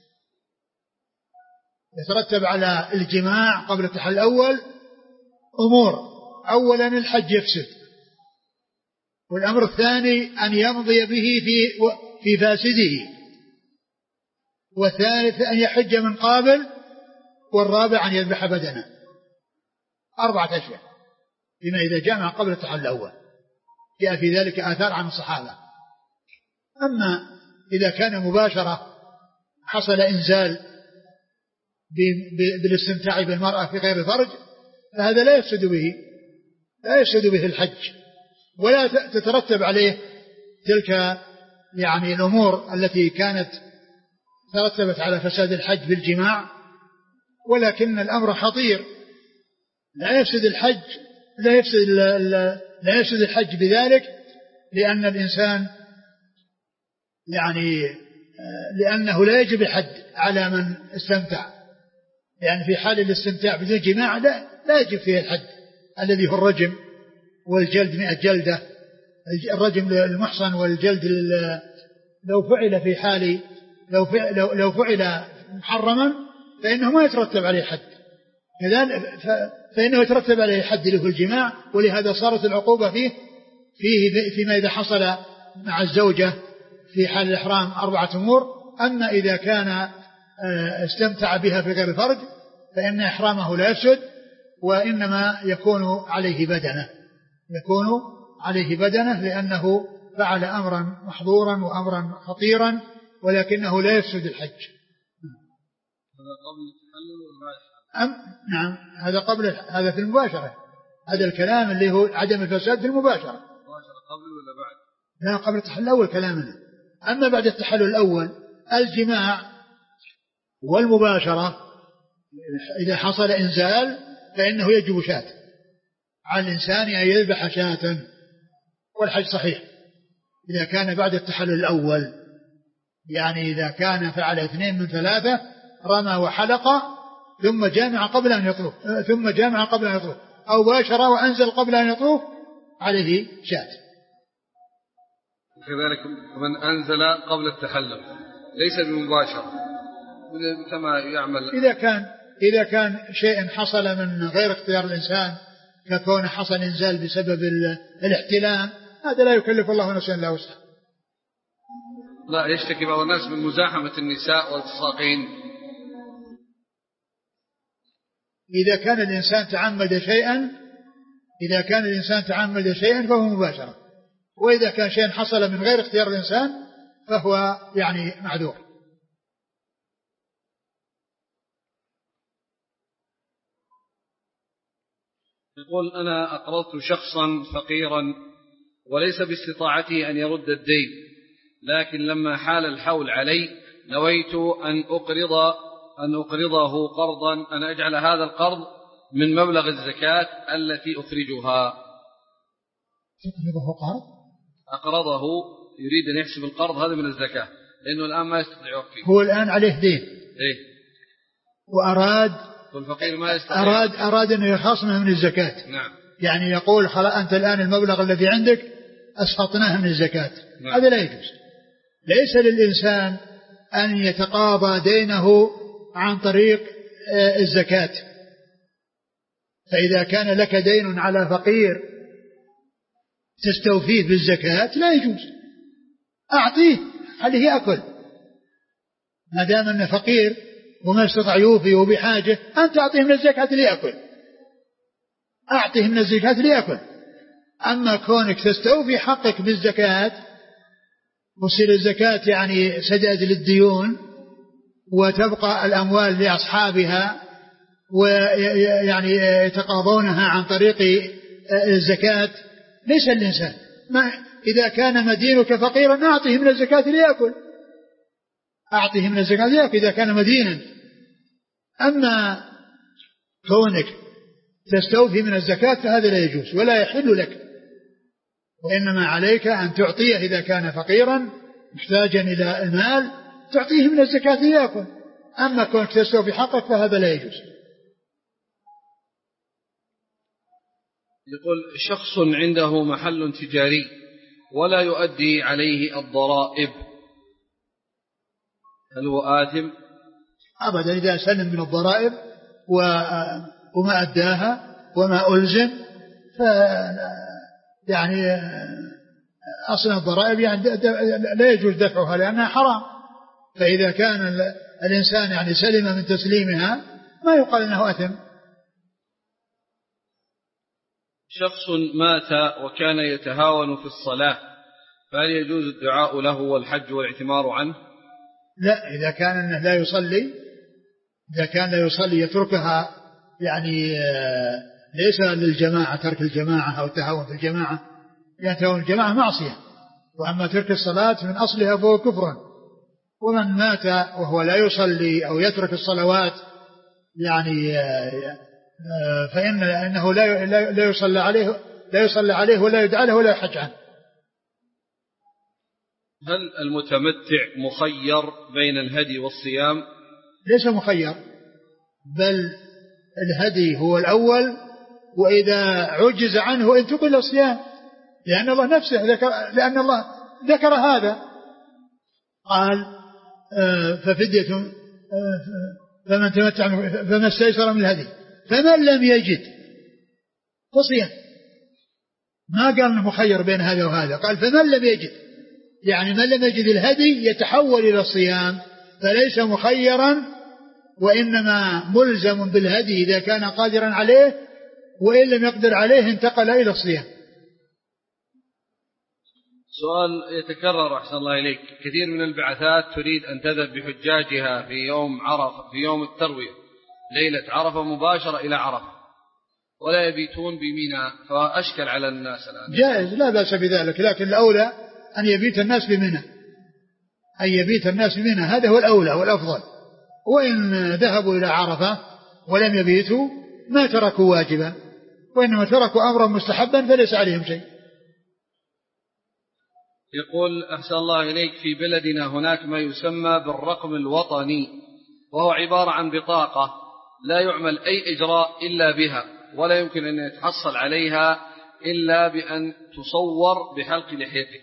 يترتب على الجماع قبل التحلل الأول أمور: أولا الحج يفسد، والأمر الثاني أن يمضي به في في فاسده، والثالث أن يحج من قابل، والرابع أن يذبح بدنه. أربعة أشياء بما إذا جامع قبل التحلل الأول، جاء في ذلك آثار عن الصحابة. أما إذا كان مباشرة حصل إنزال بالاستمتاع بالمرأة في غير فرج، فهذا لا يفسد به لا يفسد به الحج، ولا تترتب عليه تلك يعني الأمور التي كانت ترتبت على فساد الحج بالجماع. ولكن الأمر خطير، لا يفسد الحج لا يفسد لا يفسد الحج بذلك، لأن الإنسان يعني لأنه لا يجب الحد على من استمتع، لأن في حال الاستمتاع بدون جماع لا, لا يجب فيه الحد الذي هو الرجم والجلد مئة جلدة، الرجم للمحصن والجلد لو فعل في حال لو فعل, لو فعل محرما فإنه ما يترتب عليه حد، فإنه يترتب عليه حد له الجماع. ولهذا صارت العقوبة فيه فيه فيما إذا حصل مع الزوجة في حال الإحرام أربعة أمور. أما إذا كان استمتع بها في غير فرج فإن إحرامه لا يفسد، وإنما يكون عليه بدنه يكون عليه بدنه لأنه فعل أمرا محظورا وأمرا خطيرا، ولكنه لا يفسد الحج. هذا قبل التحلل والمباشرة. أم نعم، هذا قبل هذا في المباشرة، هذا الكلام اللي هو عدم الفساد في المباشرة. المباشرة قبل ولا بعد؟ لا، قبل التحلل الأول كلامنا. أما بعد التحلل الأول الجماع والمباشرة إذا حصل إنزال فإنه يجب شاة على الإنسان أن يذبح شاة، والحج صحيح إذا كان بعد التحلل الأول، يعني إذا كان فعل اثنين من ثلاثة: رمى وحلق ثم جامع قبل أن يطوف ثم جامع قبل أن يطوف أو باشر وأنزل قبل أن يطوف، عليه شاة. كذلك من أنزل قبل التحلل ليس بمباشرة كما يعمل. إذا كان إذا كان شيء حصل من غير اختيار الإنسان ككون حصل إنزال بسبب الاحتلام، هذا لا يكلف الله نفسا إلا وسعها. لا، يشتكي بعض الناس من مزاحمة النساء والتصاقين. إذا كان الإنسان تعمد شيئا إذا كان الإنسان تعمد شيئا فهو مباشرة، وإذا كان شيئا حصل من غير اختيار الإنسان فهو يعني معذور. يقول أنا أقرضت شخصا فقيرا وليس باستطاعته أن يرد الدين، لكن لما حال الحول علي نويت أن أقرض أن أقرضه قرضا أن أجعل هذا القرض من مبلغ الزكاة التي أخرجها. أقرضه قرض أقرضه يريد أن يحسب القرض هذا من الزكاة لأنه الآن ما يستطيع يوفيه. هو الآن عليه دين إيه؟ وأراد والفقير ما يستطيع أراد أراد أن يخصمه من الزكاة. نعم. يعني يقول خلاص أنت الآن المبلغ الذي عندك أسقطناه من الزكاة. نعم. هذا لا يجوز. ليس للإنسان أن يتقاضى دينه عن طريق الزكاة. فإذا كان لك دين على فقير تستوفيه بالزكاة لا يجوز، أعطيه خليه يأكل، ما دام أنه فقير وما يستطيع يوفي وبحاجة أنت أعطيه من الزكاة ليأكل، أعطيه من الزكاة ليأكل. أما كونك تستوفي حقك بالزكاة وصير الزكاة يعني سداد للديون وتبقى الأموال لأصحابها ويعني يتقاضونها عن طريق الزكاة، ليس الإنسان ما إذا كان مدينك فقيرا أعطيه من الزكاة ليأكل، أعطيه من الزكاة ليأكل إذا كان مدينا. أما كونك تستوفي من الزكاة فهذا لا يجوز ولا يحل لك، وإنما عليك أن تعطيه إذا كان فقيرا محتاجا إلى المال تعطيه من الزكاة ليأكل. أما كونك تستوفي حقك فهذا لا يجوز. يقول شخص عنده محل تجاري ولا يؤدي عليه الضرائب، هل هو آثم؟ أبدا، إذا سلم من الضرائب وما أداها وما ألزم ف يعني أصلا الضرائب يعني لا يجوز دفعها لأنها حرام. فإذا كان الإنسان يعني سلم من تسليمها ما يقال أنه أثم. شخص مات وكان يتهاون في الصلاة فهل يجوز الدعاء له والحج والاعتمار عنه؟ لا، إذا كان أنه لا يصلي إذا كان لا يصلي يتركها يعني ليس للجماعة ترك الجماعة أو التهاون في الجماعة، يعني تهاون الجماعة معصية، وأما ترك الصلاة من أصلها فهو كفر. ومن مات وهو لا يصلي أو يترك الصلوات يعني فإن إنه لا لا يصلى عليه لا يصلى عليه ولا يدعى له ولا يحج عنه. هل المتمتع مخير بين الهدي والصيام؟ ليس مخير، بل الهدي هو الأول، وإذا عجز عنه انتقل الصيام، لأن الله نفسه ذكر لأن الله ذكر هذا قال ففدية فمن تمتع فما استيسر من الهدي فمن لم يجد فصيام. ما قال انه مخير بين هذا وهذا، قال فمن لم يجد، يعني من لم يجد الهدي يتحول إلى الصيام، فليس مخيرا وإنما ملزم بالهدي إذا كان قادرا عليه، وإن لم يقدر عليه انتقل إلى الصيام. سؤال يتكرر أحسن الله إليك، كثير من البعثات تريد أن تذهب بحجاجها في يوم عرفة في يوم التروية ليلة عرفة مباشرة إلى عرفة ولا يبيتون بمنى، فأشكل على الناس الآن. جائز لا بأس بذلك، لكن الأولى أن يبيت الناس بمنى، أن يبيت الناس بمنى، هذا هو الأولى والأفضل. وإن ذهبوا إلى عرفة ولم يبيتوا ما تركوا واجبا، وإنما تركوا أمرا مستحبا فليس عليهم شيء. يقول أحسن الله إليك، في بلدنا هناك ما يسمى بالرقم الوطني، وهو عبارة عن بطاقة لا يعمل أي إجراء إلا بها، ولا يمكن أن يتحصل عليها إلا بأن تصور بحلق لحيتك.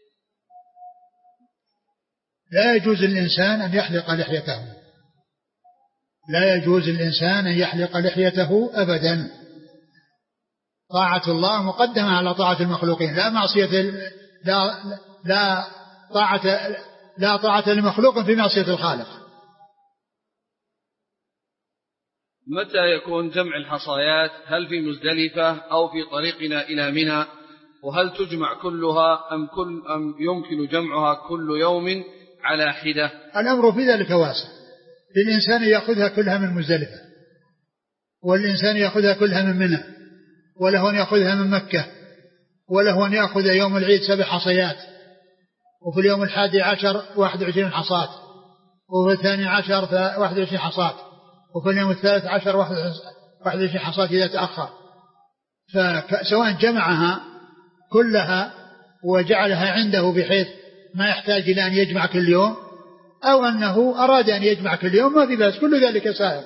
لا يجوز للإنسان أن يحلق لحيته، لا يجوز للإنسان أن يحلق لحيته أبدا. طاعة الله مقدمة على طاعة المخلوقين، لا معصية لا لا طاعة لا طاعة لمخلوق في معصية الخالق. متى يكون جمع الحصايات؟ هل في مزدلفة أو في طريقنا إلى منى؟ وهل تجمع كلها أم, كل أم يمكن جمعها كل يوم على حدة؟ الأمر في ذلك واسع، للإنسان يأخذها كلها من مزدلفة، والإنسان يأخذها كلها من منى، وله أن يأخذها من مكة، وله أن يأخذ يوم العيد سبع حصيات، وفي اليوم الحادي عشر واحد وعشرين حصاة، وفي الثاني عشر واحد وعشرين حصاة، وفي اليوم الثالث عشر واحد وعشرين حصاة إذا تأخر. فسواء جمعها كلها وجعلها عنده بحيث ما يحتاج إلى أن يجمع كل يوم، أو أنه أراد أن يجمع كل يوم، ما في بأس، كل ذلك سائر.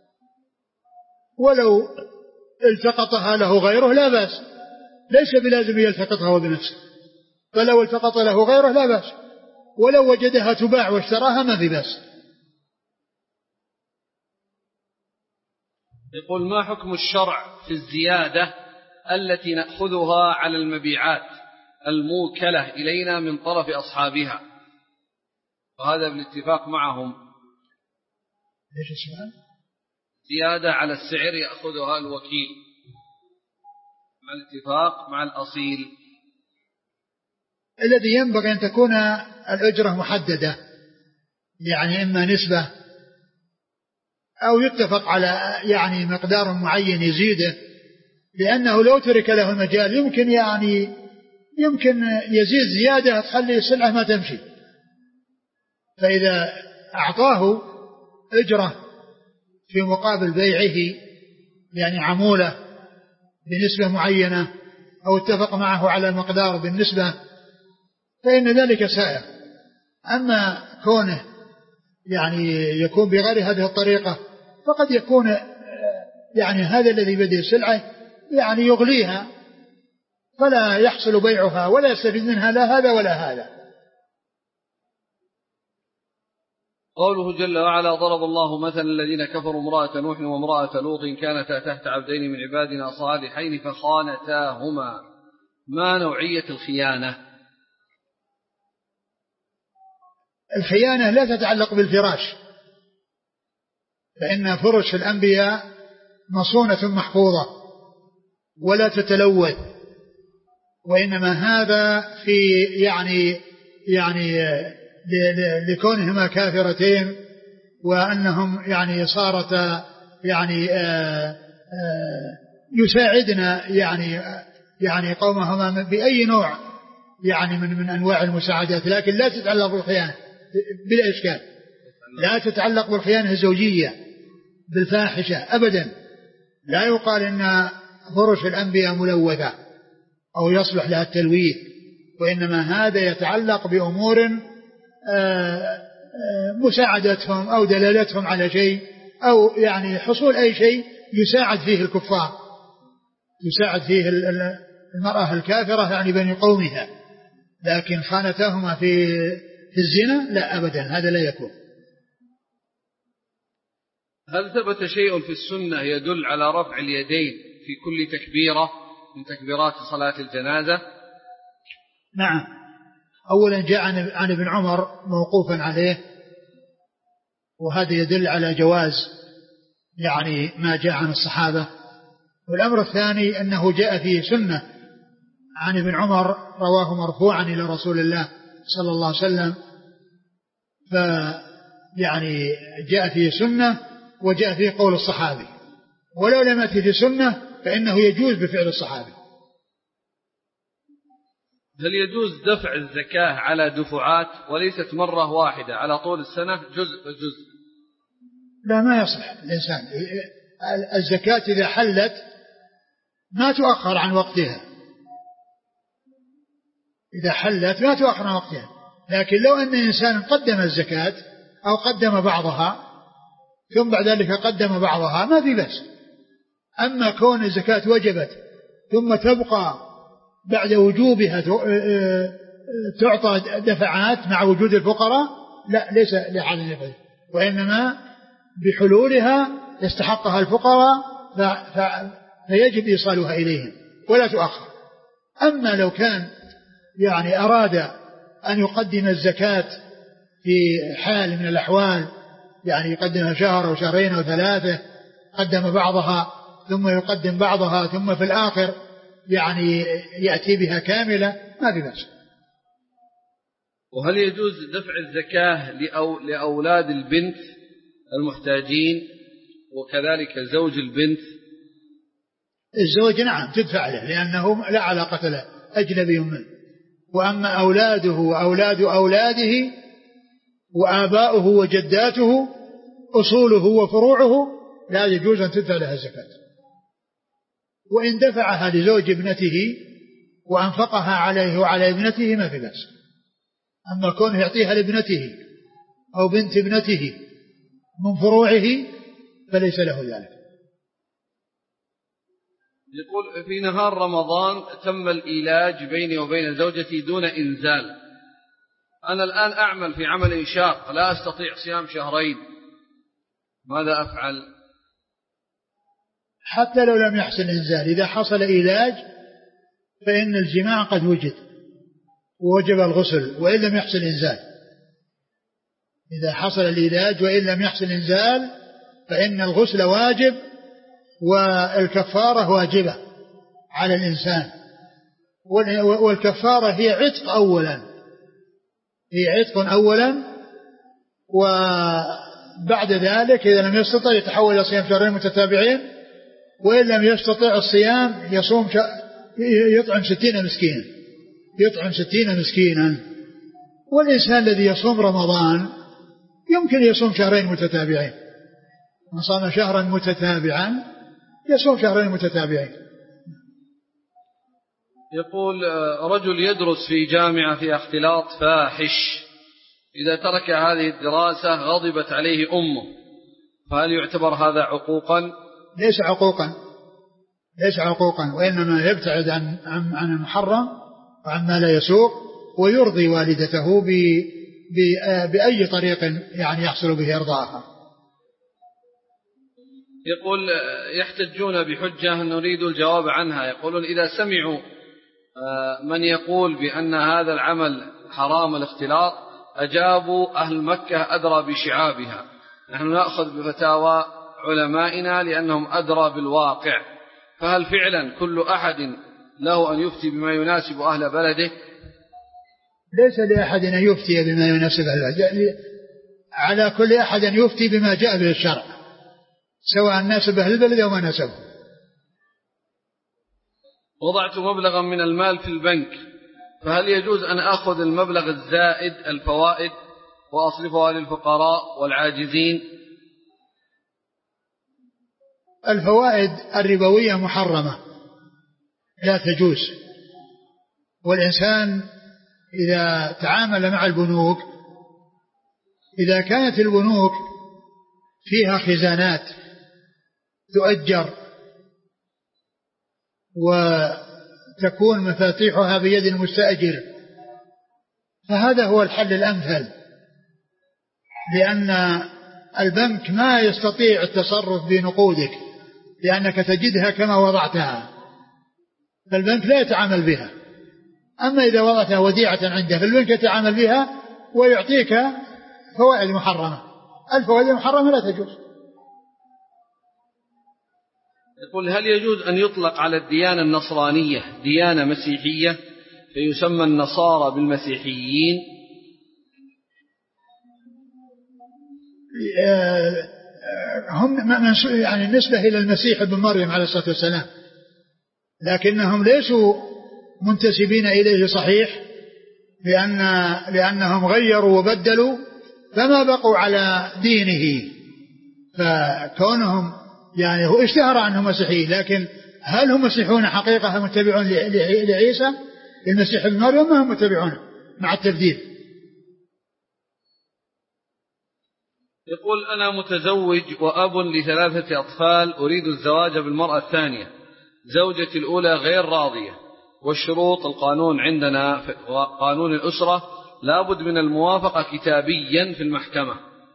ولو التقطها له غيره لا بأس، ليس بلازم يلتقطها هو بنفسه، فلو التقط له غيره لا بأس، ولو وجدها تباع واشتراها ما في بأس. يقول: ما حكم الشرع في الزيادة التي نأخذها على المبيعات الموكلة إلينا من طرف أصحابها، وهذا بالاتفاق معهم؟ ليش السؤال؟ زيادة على السعر يأخذها الوكيل مع الاتفاق مع الأصيل. الذي ينبغي أن تكون الأجرة محددة، يعني إما نسبة أو يتفق على يعني مقدار معين يزيده، لأنه لو ترك له المجال يمكن يعني يمكن يزيد زيادة تخلي السلعة ما تمشي. فإذا أعطاه أجرة في مقابل بيعه، يعني عمولة بنسبة معينة، أو اتفق معه على المقدار بالنسبة، فإن ذلك سائر. أما كونه يعني يكون بغير هذه الطريقة، فقد يكون يعني هذا الذي بدأ السلعة يعني يغليها فلا يحصل بيعها ولا يستفيد منها لا هذا ولا هذا. قوله جل وعلا: ضرب الله مثلا الذين كفروا امرأة نوح وامرأة لوط كانتا تحت عبدين من عبادنا صالحين فخانتاهما. ما نوعية الخيانة؟ الخيانة لا تتعلق بالفراش، فإن فرش الأنبياء مصونة محفوظة ولا تتلوث، وإنما هذا في يعني يعني لكونهما كافرتين، وأنهم يعني صارتا يعني آآ آآ يساعدنا يعني يعني قومهما بأي نوع يعني من من أنواع المساعدات، لكن لا تتعلق بالخيانة بلا إشكال، لا تتعلق بالخيانة الزوجية بالفاحشة أبدا. لا يقال إن فرش الأنبياء ملوثة أو يصلح لها التلويث، وإنما هذا يتعلق بأمور مساعدتهم أو دلالتهم على شيء، أو يعني حصول أي شيء يساعد فيه الكفار، يساعد فيه المرأة الكافرة يعني بني قومها. لكن خانتهما في في الزنا لا أبدا، هذا لا يكون. هل ثبت شيء في السنة يدل على رفع اليدين في كل تكبيرة من تكبيرات صلاة الجنازة؟ نعم. أولا جاء عن ابن عمر موقوفا عليه، وهذا يدل على جواز يعني ما جاء عن الصحابة. والأمر الثاني أنه جاء فيه سنة عن ابن عمر رواه مرفوعا إلى رسول الله صلى الله عليه وسلم، فيعني جاء فيه سنة وجاء فيه قول الصحابي، ولو لم يأتي في سنة فإنه يجوز بفعل الصحابي. هل يجوز دفع الزكاة على دفعات وليست مرة واحدة على طول السنة جزء بجزء؟ لا، ما يصح الإنسان. الزكاة إذا حلت ما تؤخر عن وقتها، إذا حلت ما تؤخر عن وقتها. لكن لو أن إنسان قدم الزكاة أو قدم بعضها ثم بعد ذلك قدم بعضها ما في بأس. أما كون الزكاة وجبت ثم تبقى بعد وجوبها تعطى دفعات مع وجود الفقراء، لا، ليس لحال النفذ، وإنما بحلولها يستحقها الفقراء فيجب إيصالها إليهم ولا تؤخر. أما لو كان يعني أراد أن يقدم الزكاة في حال من الأحوال، يعني يقدمها شهر أو شهرين أو ثلاثة قدم بعضها ثم يقدم بعضها ثم في الآخر يعني يأتي بها كاملة ما في بأس. وهل يجوز دفع الزكاة لأولاد البنت المحتاجين وكذلك زوج البنت؟ الزوج نعم تدفع له لأنه لا علاقة له أجنبي منه، وأما أولاده وأولاد أولاده وآباؤه وجداته أصوله وفروعه لا يجوز أن تدفع لها الزكاة، وإن دفعها لزوج ابنته وأنفقها عليه وعلى ابنته ما في بأس. أما كونه يعطيها لابنته أو بنت ابنته من فروعه فليس له ذلك. يقول في نهار رمضان تم الإيلاج بيني وبين زوجتي دون إنزال، أنا الآن أعمل في عمل شاق لا أستطيع صيام شهرين، ماذا أفعل؟ حتى لو لم يحصل إنزال إذا حصل إيلاج فإن الجماع قد وجد ووجب الغسل وإن لم يحصل إنزال. إذا حصل الإيلاج وإن لم يحصل إنزال فإن الغسل واجب والكفارة واجبة على الإنسان، والكفارة هي عتق أولا هي عتق أولا وبعد ذلك إذا لم يستطع يتحول إلى صيام شهرين متتابعين، وإن لم يستطع الصيام يصوم ش... يطعم ستين مسكينا يطعم ستين مسكينا. والإنسان الذي يصوم رمضان يمكن يصوم شهرين متتابعين، من صام شهرا متتابعا يصوم شهرين متتابعين. يقول رجل يدرس في جامعة في اختلاط فاحش، إذا ترك هذه الدراسة غضبت عليه أمه، فهل يعتبر هذا عقوقا؟ ليس عقوقا ليس عقوقا وإنما يبتعد عن عن المحرم وعن ما لا يسوق، ويرضي والدته ب بأي طريق يعني يحصل به إرضاءها. يقول يحتجون بحجة نريد الجواب عنها، يقولون إذا سمعوا من يقول بأن هذا العمل حرام الاختلاط أجابوا أهل مكة أدرى بشعابها، نحن نأخذ بفتاوى علمائنا لأنهم أدرى بالواقع، فهل فعلا كل أحد له أن يفتي بما يناسب أهل بلده؟ ليس لأحد أن يفتي بما يناسب أهل بلده، على كل أحد أن يفتي بما جاء به الشرع سواء ناسب أهل البلد أو ما ناسبه. وضعت مبلغا من المال في البنك، فهل يجوز أن أخذ المبلغ الزائد الفوائد وأصرفها للفقراء والعاجزين؟ الفوائد الربوية محرمة لا تجوز، والإنسان إذا تعامل مع البنوك إذا كانت البنوك فيها خزانات تؤجر وتكون مفاتيحها بيد المستأجر فهذا هو الحل الأمثل، لأن البنك ما يستطيع التصرف بنقودك لأنك تجدها كما وضعتها، فالبنك لا يتعامل بها. أما إذا وضعتها وديعة عنده فالبنك يتعامل بها ويعطيك فوائد محرمة. الفوائد المحرمة لا تجوز. يقول هل يجوز أن يطلق على الديانة النصرانية ديانة مسيحية فيسمى النصارى بالمسيحيين؟ هم يعني النسبة إلى المسيح ابن مريم عليه الصلاة والسلام، لكنهم ليسوا منتسبين إليه صحيح، لأن لأنهم غيروا وبدلوا فما بقوا على دينه، فكونهم يعني هو اشتهر عنهم مسيحيين، لكن هل هم مسيحون حقيقة متبعون لعيسى المسيح ابن مريم؟ ما هم متبعون مع التبديل. يقول أنا متزوج وأب لثلاثة أطفال، أريد الزواج بالمرأة الثانية، زوجتي الأولى غير راضية، والشروط القانون عندنا قانون الأسرة لابد من الموافقة كتابيا في المحكمة.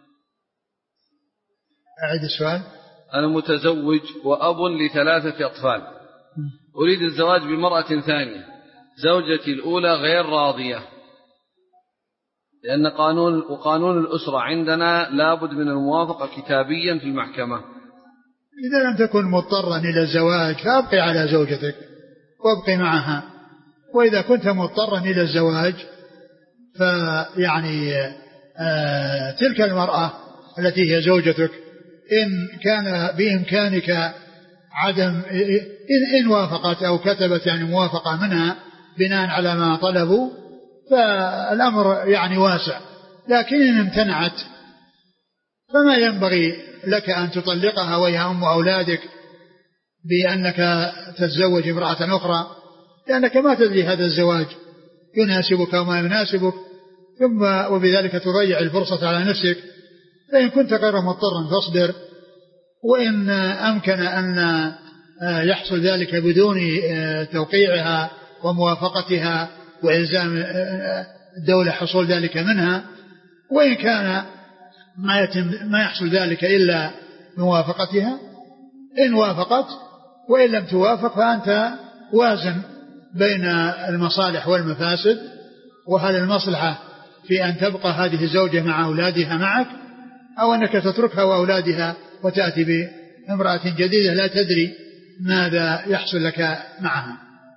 أعيد السؤال. أنا متزوج وأب لثلاثة أطفال، أريد الزواج بمرأة ثانية، زوجتي الأولى غير راضية، لأن قانون وقانون الأسرة عندنا لابد من الموافقة كتابيا في المحكمة. إذا لم تكن مضطرا إلى الزواج فأبقي على زوجتك وابقي معها، وإذا كنت مضطرا إلى الزواج فيعني آه تلك المرأة التي هي زوجتك إن كان بإمكانك عدم إن, إن وافقت أو كتبت يعني موافقة منها بناء على ما طلبوا فالأمر يعني واسع، لكن إن امتنعت فما ينبغي لك أن تطلقها وهي أم أولادك بأنك تتزوج امرأة أخرى، لأنك ما تدري هذا الزواج يناسبك وما يناسبك، ثم وبذلك تضيع الفرصة على نفسك. فإن كنت غير مضطرا فاصبر، وإن أمكن أن يحصل ذلك بدون توقيعها وموافقتها وإلزام الدولة حصول ذلك منها، وإن كان ما يتم ما يحصل ذلك إلا بموافقتها إن وافقت، وإن لم توافق فأنت وازن بين المصالح والمفاسد، وهل المصلحة في أن تبقى هذه الزوجة مع أولادها معك أو أنك تتركها وأولادها وتأتي بامرأة جديدة لا تدري ماذا يحصل لك معها.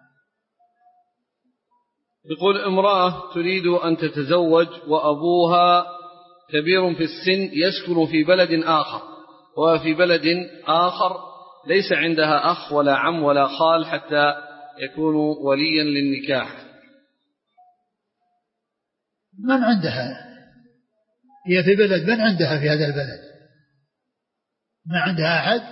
يقول امرأة تريد أن تتزوج وأبوها كبير في السن يسكن في بلد آخر، وفي بلد آخر ليس عندها أخ ولا عم ولا خال حتى يكون وليا للنكاح. من عندها؟ هي في بلد من عندها في هذا البلد؟ ما عندها أحد؟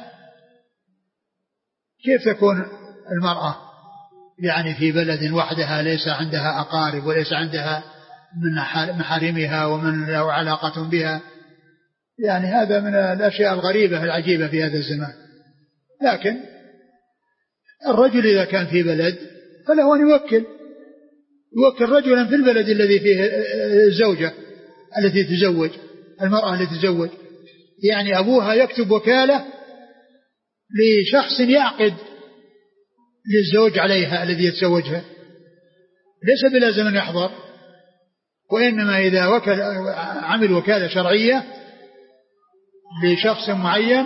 كيف تكون المرأة يعني في بلد وحدها ليس عندها أقارب وليس عندها من محارمها ومن له علاقة بها؟ يعني هذا من الأشياء الغريبة العجيبة في هذا الزمان. لكن الرجل إذا كان في بلد فله أن يوكل يوكل رجلا في البلد الذي فيه الزوجة التي تزوج، المرأة التي تزوج، يعني أبوها يكتب وكالة لشخص يعقد للزوج عليها الذي يتزوجها، ليس بلازم أن يحضر، وإنما إذا وكل عمل وكالة شرعية لشخص معين،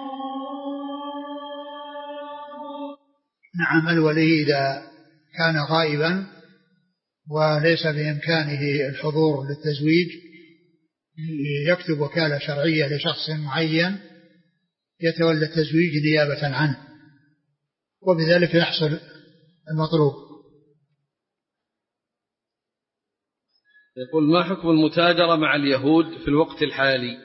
نعم الولي إذا كان غائبا وليس بإمكانه الحضور للتزويج يكتب وكالة شرعية لشخص معين يتولى التزويج نيابة عنه، وبذلك يحصل المطلوب. يقول ما حكم المتاجرة مع اليهود في الوقت الحالي؟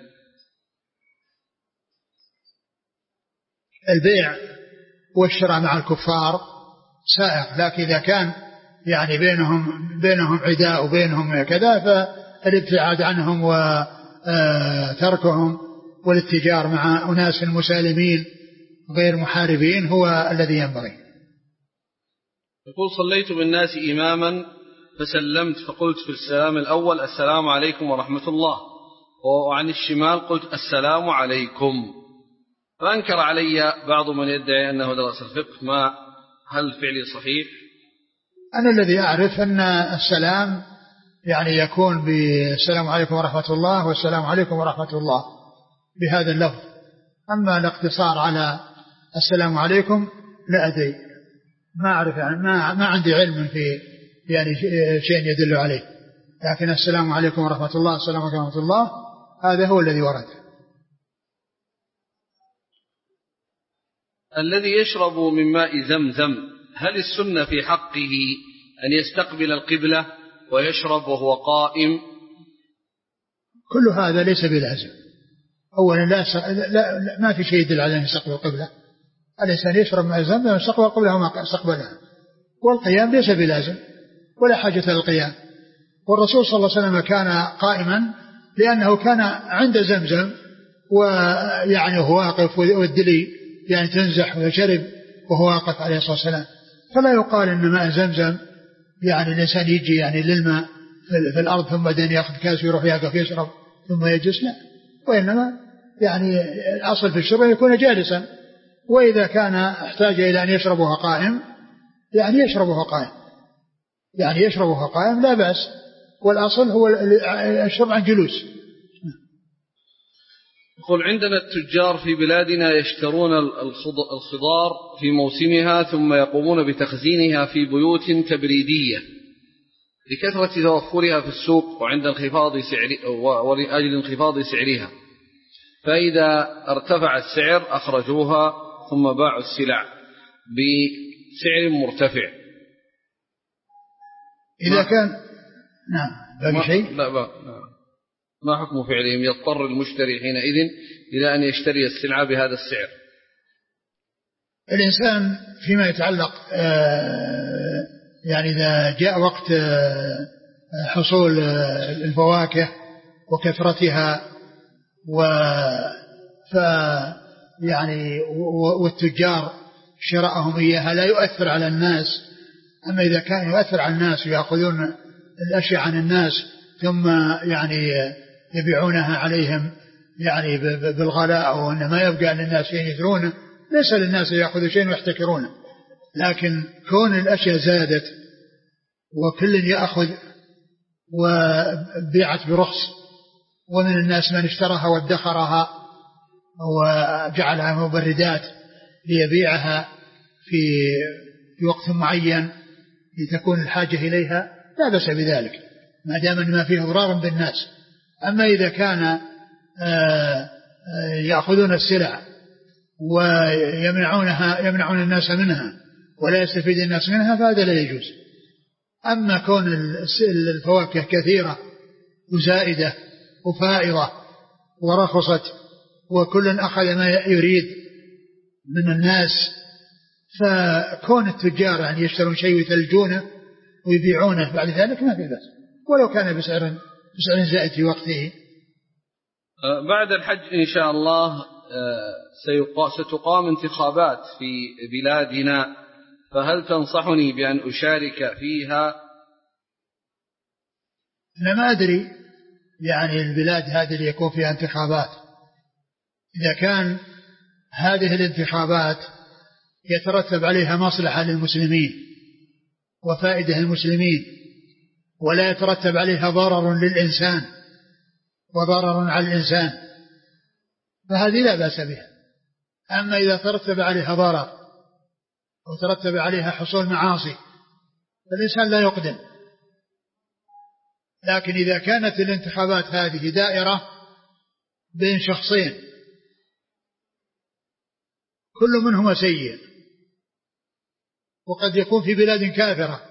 البيع والشراء مع الكفار سائغ، لكن إذا كان يعني بينهم بينهم عداء وبينهم كذا فالابتعاد عنهم وتركهم والاتجار مع أناس مسالمين غير محاربين هو الذي ينبغي. يقول صليت بالناس إماما فسلمت فقلت في السلام الأول السلام عليكم ورحمة الله، وعن الشمال قلت السلام عليكم، فأنكر علي بعض من يدعي أنه درس الفقه، ما هل فعلي صحيح؟ أنا الذي أعرف أن السلام يعني يكون بالسلام عليكم ورحمة الله والسلام عليكم ورحمة الله بهذا اللفظ، أما الاقتصار على السلام عليكم لا أدري، ما أعرف يعني ما, ما عندي علم في يعني شيء يدل عليه، لكن السلام عليكم ورحمة الله السلام عليكم ورحمة الله هذا هو الذي ورد. الذي يشرب من ماء زمزم هل السنة في حقه أن يستقبل القبلة ويشرب وهو قائم؟ كل هذا ليس بلازم. أولا لا, لا, لا ما في شيء يدل على أن يستقبل القبلة، الإنسان يشرب ماء زمزم يستقبل القبلة وما استقبلها، والقيام ليس بلازم ولا حاجة للقيام. والرسول صلى الله عليه وسلم كان قائما لأنه كان عند زمزم ويعني هو واقف والدلي يعني تنزح ويشرب وهو واقف عليه الصلاة والسلام، فلا يقال إن ماء زمزم يعني الإنسان يجي يعني للماء في الأرض ثم بعدين يأخذ كاس ويروح يقف يشرب ثم يجلس، لا، وإنما يعني الأصل في الشرب يكون جالسا، وإذا كان احتاج إلى أن يشربها قائم يعني يشربها قائم يعني يشربها قائم لا بأس، والأصل هو الشرب عن جلوس. يقول عندنا التجار في بلادنا يشترون الخضار في موسمها ثم يقومون بتخزينها في بيوت تبريدية لكثرة توفرها في السوق وعند انخفاض سعر ولأجل انخفاض سعرها، فإذا ارتفع السعر أخرجوها ثم باعوا السلع بسعر مرتفع. إذا كان نعم باقي شيء؟ لا باقي. ما حكم فعلهم؟ يضطر المشتري حينئذ إلى أن يشتري السلعة بهذا السعر. الإنسان فيما يتعلق يعني إذا جاء وقت حصول الفواكه وكثرتها و ف يعني والتجار شراءهم إياها لا يؤثر على الناس. أما إذا كان يؤثر على الناس ويأخذون الأشياء عن الناس ثم يعني يبيعونها عليهم يعني بالغلاء وأن ما يبقى للناس شيء يثرونه، ليس للناس يأخذوا شيء ويحتكرونه، لكن كون الأشياء زادت وكل يأخذ وبيعت برخص ومن الناس من اشتراها وادخرها وجعلها مبردات ليبيعها في وقت معين لتكون الحاجة إليها لا بأس بذلك ما دام ما فيه ضرار بالناس. أما إذا كان يأخذون السلع ويمنعونها يمنعون الناس منها ولا يستفيد الناس منها فهذا لا يجوز. أما كون الفواكه كثيرة وزائدة وفائضة ورخصت وكل أخذ ما يريد من الناس، فكون التجار يعني يشترون شيء ويثلجونه ويبيعونه بعد ذلك ما في بأس ولو كان بسعر بسعر زائد في وقته. بعد الحج إن شاء الله ستقام انتخابات في بلادنا، فهل تنصحني بأن أشارك فيها؟ أنا ما أدري يعني البلاد هذه اللي يكون فيها انتخابات، إذا كان هذه الانتخابات يترتب عليها مصلحة للمسلمين وفائدة للمسلمين ولا يترتب عليها ضرر للإنسان وضرر على الإنسان فهذه لا بأس بها. أما إذا ترتب عليها ضرر وترتب عليها حصول معاصي فالإنسان لا يقدم. لكن إذا كانت الانتخابات هذه دائرة بين شخصين كل منهما سيء وقد يكون في بلاد كافرة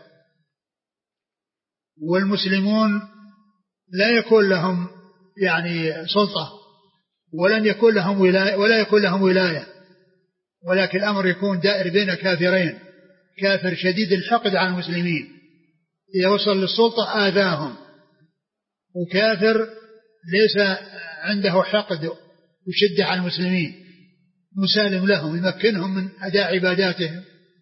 والمسلمون لا يكون لهم يعني سلطة ولن يكون لهم ولاية ولا يكون لهم ولاية، ولكن الأمر يكون دائر بين كافرين، كافر شديد الحقد على المسلمين إذا وصل للسلطة آذاهم، وكافر ليس عنده حقد وشدة على المسلمين مسالم لهم يمكنهم من أداء عباداتهم.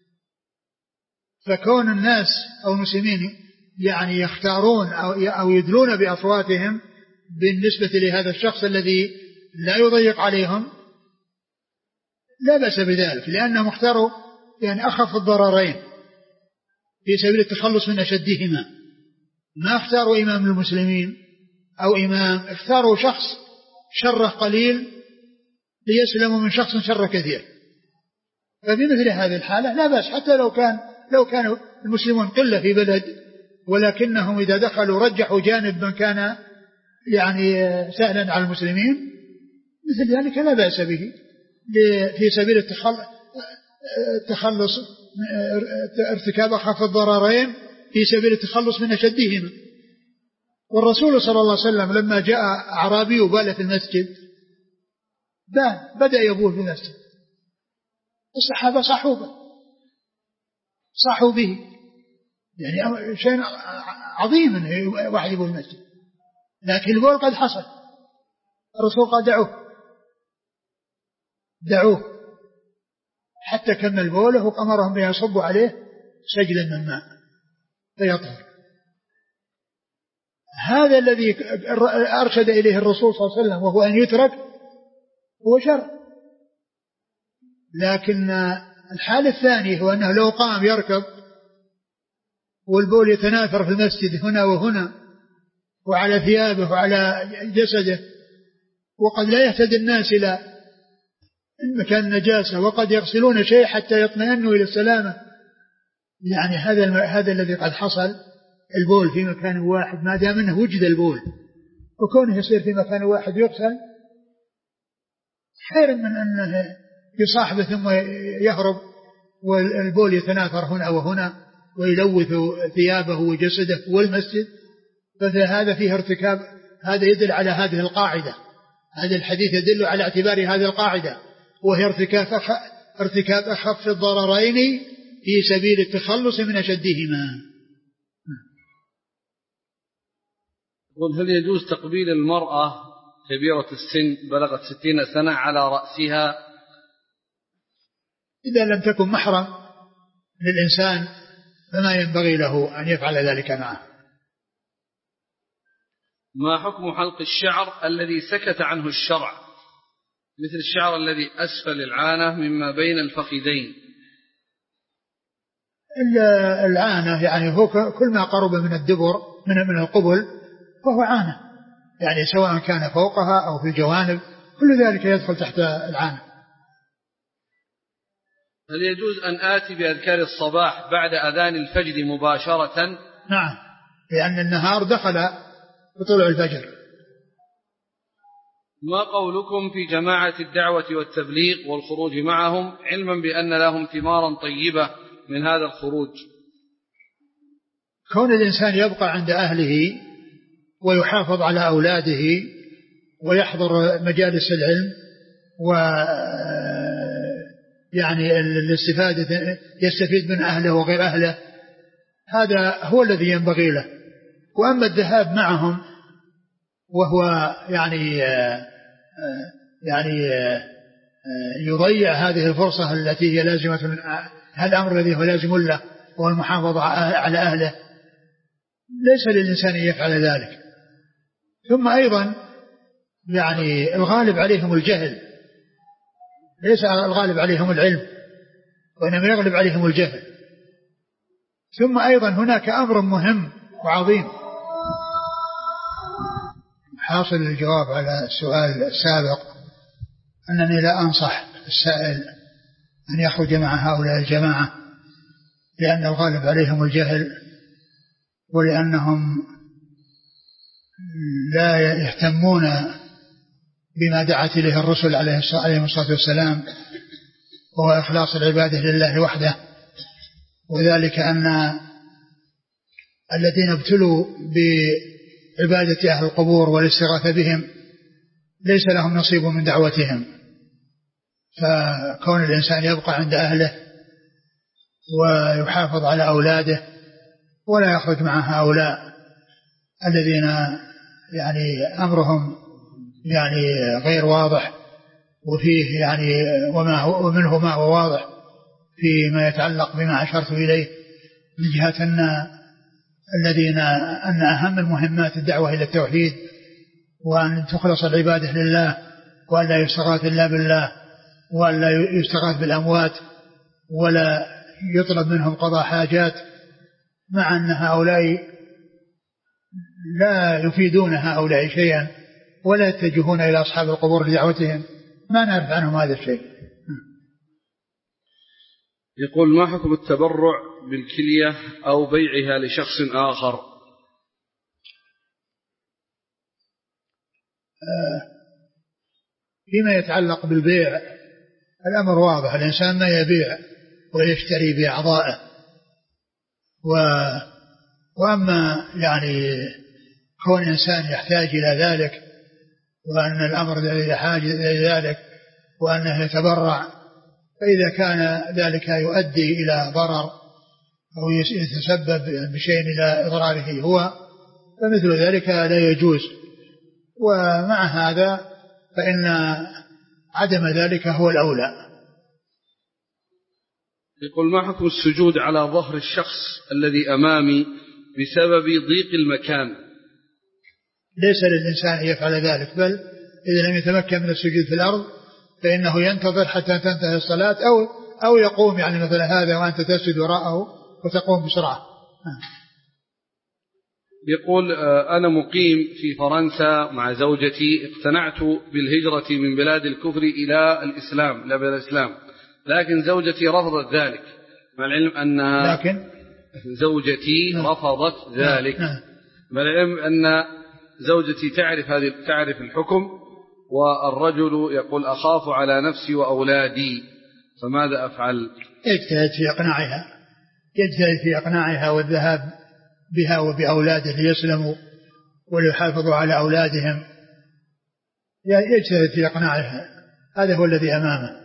فكون الناس أو المسلمين يعني يختارون أو يدلون بأصواتهم بالنسبة لهذا الشخص الذي لا يضيق عليهم لا بأس بذلك، لأنهم اختاروا يعني أخف الضررين في سبيل التخلص من أشدهما. ما اختاروا إمام للمسلمين أو إمام، اختاروا شخص شره قليل ليسلموا من شخص شر كثير. ففي مثل هذه الحالة لا بأس، حتى لو كان لو كانوا المسلمون قلة في بلد ولكنهم إذا دخلوا رجحوا جانب من كان يعني سهلا على المسلمين مثل ذلك لا بأس به في سبيل التخلص ارتكاب أخف الضررين في سبيل التخلص من أشدهما. والرسول صلى الله عليه وسلم لما جاء أعرابي وبال في المسجد بدأ يبول في المسجد، الصحابة صحوا به صحوا به يعني شيء عظيم واحد يبول في المسجد، لكن البول قد حصل، الرسول قال دعوه دعوه حتى كمل بوله وأمرهم بأن يصبوا عليه سجلا من ماء فيطهر. هذا الذي أرشد إليه الرسول صلى الله عليه وسلم وهو أن يترك هو شر. لكن الحال الثاني هو أنه لو قام يركض والبول يتناثر في المسجد هنا وهنا وعلى ثيابه وعلى جسده وقد لا يهتدي الناس إلى مكان النجاسة، وقد يغسلون شيء حتى يطمئنوا إلى السلامة. يعني هذا هذا الذي قد حصل، البول في مكان واحد ما دام انه وجد البول، وكونه يصير في مكان واحد يغسل خير من أنه يصاحبه ثم يهرب والبول يتناثر هنا وهنا ويلوث ثيابه وجسده والمسجد. فهذا فيه ارتكاب، هذا يدل على هذه القاعدة، هذا الحديث يدل على اعتبار هذه القاعدة، وهي ارتكاب أخ... ارتكاب أخف الضررين في سبيل التخلص من أشدهما. هل يجوز تقبيل المرأة كبيرة السن بلغت ستين سنة على رأسها إذا لم تكن محرم للإنسان فما ينبغي له أن يفعل ذلك معه؟ ما حكم حلق الشعر الذي سكت عنه الشرع مثل الشعر الذي أسفل العانة مما بين الفخذين؟ العانة يعني هو كل ما قرب من الدبر من من القبل فهو عانة، يعني سواء كان فوقها أو في الجوانب كل ذلك يدخل تحت العانة. هل يجوز أن آتي بأذكار الصباح بعد أذان الفجر مباشرة؟ نعم، لأن النهار دخل بطلوع الفجر. ما قولكم في جماعة الدعوة والتبليغ والخروج معهم علما بأن لهم ثمارا طيبة من هذا الخروج؟ كون الإنسان يبقى عند أهله ويحافظ على أولاده ويحضر مجالس العلم و يعني الاستفادة يستفيد من أهله وغير أهله، هذا هو الذي ينبغي له. وأما الذهاب معهم وهو يعني يعني يضيع هذه الفرصة التي هي لازمة من هذا الأمر الذي هو لازم له وهو المحافظة على أهله، ليس للإنسان أن يفعل ذلك. ثم أيضا يعني الغالب عليهم الجهل، ليس الغالب عليهم العلم وإنما يغلب عليهم الجهل. ثم أيضا هناك أمر مهم وعظيم. حاصل الجواب على السؤال السابق أنني لا أنصح السائل أن يخرج مع هؤلاء الجماعة، لأن الغالب عليهم الجهل، ولأنهم لا يهتمون بما دعت إليه الرسل عليه الصلاة والسلام، وهو إخلاص العبادة لله وحده. وذلك أن الذين ابتلوا بعبادة أهل القبور والاستغاثة بهم ليس لهم نصيب من دعوتهم، فكون الإنسان يبقى عند أهله ويحافظ على أولاده ولا يخرج مع هؤلاء الذين يعني أمرهم يعني غير واضح، وفيه يعني وما هو ومنه ما هو واضح فيما يتعلق بما أشرت إليه من جهة أن الذين أن أهم المهمات الدعوة إلى التوحيد، وأن تخلص العبادة لله، وأن لا يستغاث إلا بالله، وأن لا يستغاث بالأموات، ولا يطلب منهم قضاء حاجات، مع أن هؤلاء لا يفيدون هؤلاء شيئا ولا يتجهون إلى أصحاب القبور لدعوتهم، ما نعرف عنهم هذا الشيء. يقول: ما حكم التبرع بالكلية أو بيعها لشخص آخر؟ فيما يتعلق بالبيع الأمر واضح، الإنسان ما يبيع ويشتري بأعضائه، و... وأما يعني كون الإنسان يحتاج إلى ذلك وأن الأمر إلى حاجة إلى ذلك وأنه يتبرع، فإذا كان ذلك يؤدي إلى ضرر أو يتسبب بشيء إلى إضراره هو فمثل ذلك لا يجوز. ومع هذا فإن عدم ذلك هو الأولى. يقول: ما حكم السجود على ظهر الشخص الذي أمامي بسبب ضيق المكان؟ ليس للإنسان أن يفعل ذلك، بل إذا لم يتمكن من السجود في الأرض فإنه ينتظر حتى تنتهي الصلاة، أو أو يقوم يعني مثل هذا وأنت تسجد وراءه وتقوم بسرعة. يقول أنا مقيم في فرنسا مع زوجتي، اقتنعت بالهجرة من بلاد الكفر إلى الإسلام إلى بلاد الإسلام، لكن زوجتي رفضت ذلك، مع العلم أنها لكن زوجتي نعم. رفضت ذلك نعم. مع العلم أن زوجتي تعرف هذه تعرف الحكم، والرجل يقول أخاف على نفسي وأولادي، فماذا أفعل؟ يجتهد في إقناعها يجتهد في إقناعها والذهاب بها وبأولاده ليسلموا وليحافظوا على أولادهم، يجتهد في إقناعها، هذا هو الذي أمامه.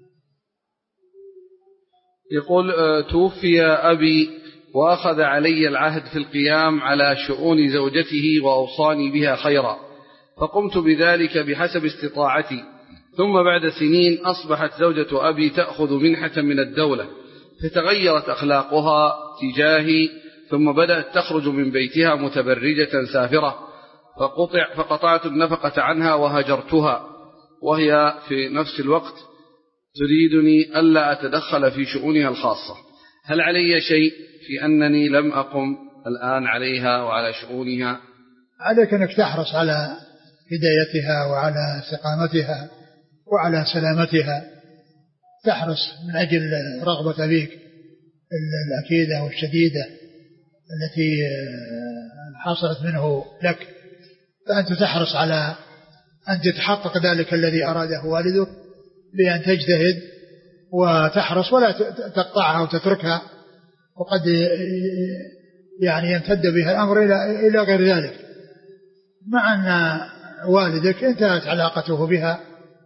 يقول توفي أبي وأخذ علي العهد في القيام على شؤون زوجته وأوصاني بها خيرا، فقمت بذلك بحسب استطاعتي، ثم بعد سنين أصبحت زوجة أبي تأخذ منحة من الدولة، فتغيرت أخلاقها تجاهي، ثم بدأت تخرج من بيتها متبرجة سافرة، فقطع فقطعت النفقة عنها وهجرتها، وهي في نفس الوقت تريدني ألا أتدخل في شؤونها الخاصة. هل علي شيء في أنني لم أقم الآن عليها وعلى شؤونها؟ عليك أنك تحرص على هدايتها وعلى استقامتها وعلى سلامتها، تحرص من أجل رغبة أبيك الأكيدة والشديدة التي حصلت منه لك، فأنت تحرص على أن تتحقق ذلك الذي أراده والدك بأن تجتهد وتحرص ولا تقطعها وتتركها، وقد يعني يمتد بها الأمر إلى غير ذلك، مع أن والدك انتهت علاقته بها،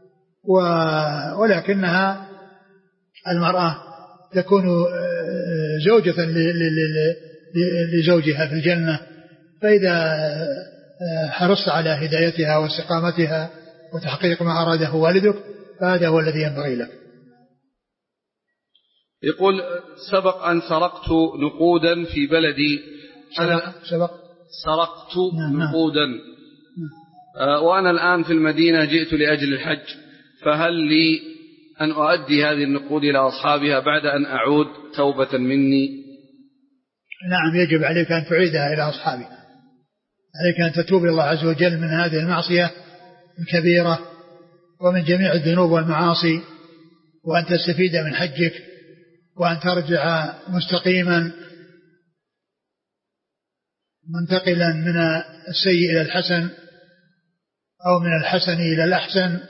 ولكنها المرأة تكون زوجة لزوجها في الجنة، فإذا حرصت على هدايتها واستقامتها وتحقيق ما أراده والدك فهذا هو الذي ينبغي لك. يقول سبق أن سرقت نقودا في بلدي، أنا سبق سرقت نعم نقودا نعم. وأنا الآن في المدينة جئت لأجل الحج، فهل لي أن أؤدي هذه النقود إلى أصحابها بعد أن أعود توبة مني؟ نعم، يجب عليك أن تعيدها إلى أصحابها، عليك أن تتوب إلى الله عز وجل من هذه المعصية الكبيرة ومن جميع الذنوب والمعاصي، وأن تستفيد من حجك، وأن ترجع مستقيما منتقلا من السيء إلى الحسن أو من الحسن إلى الأحسن،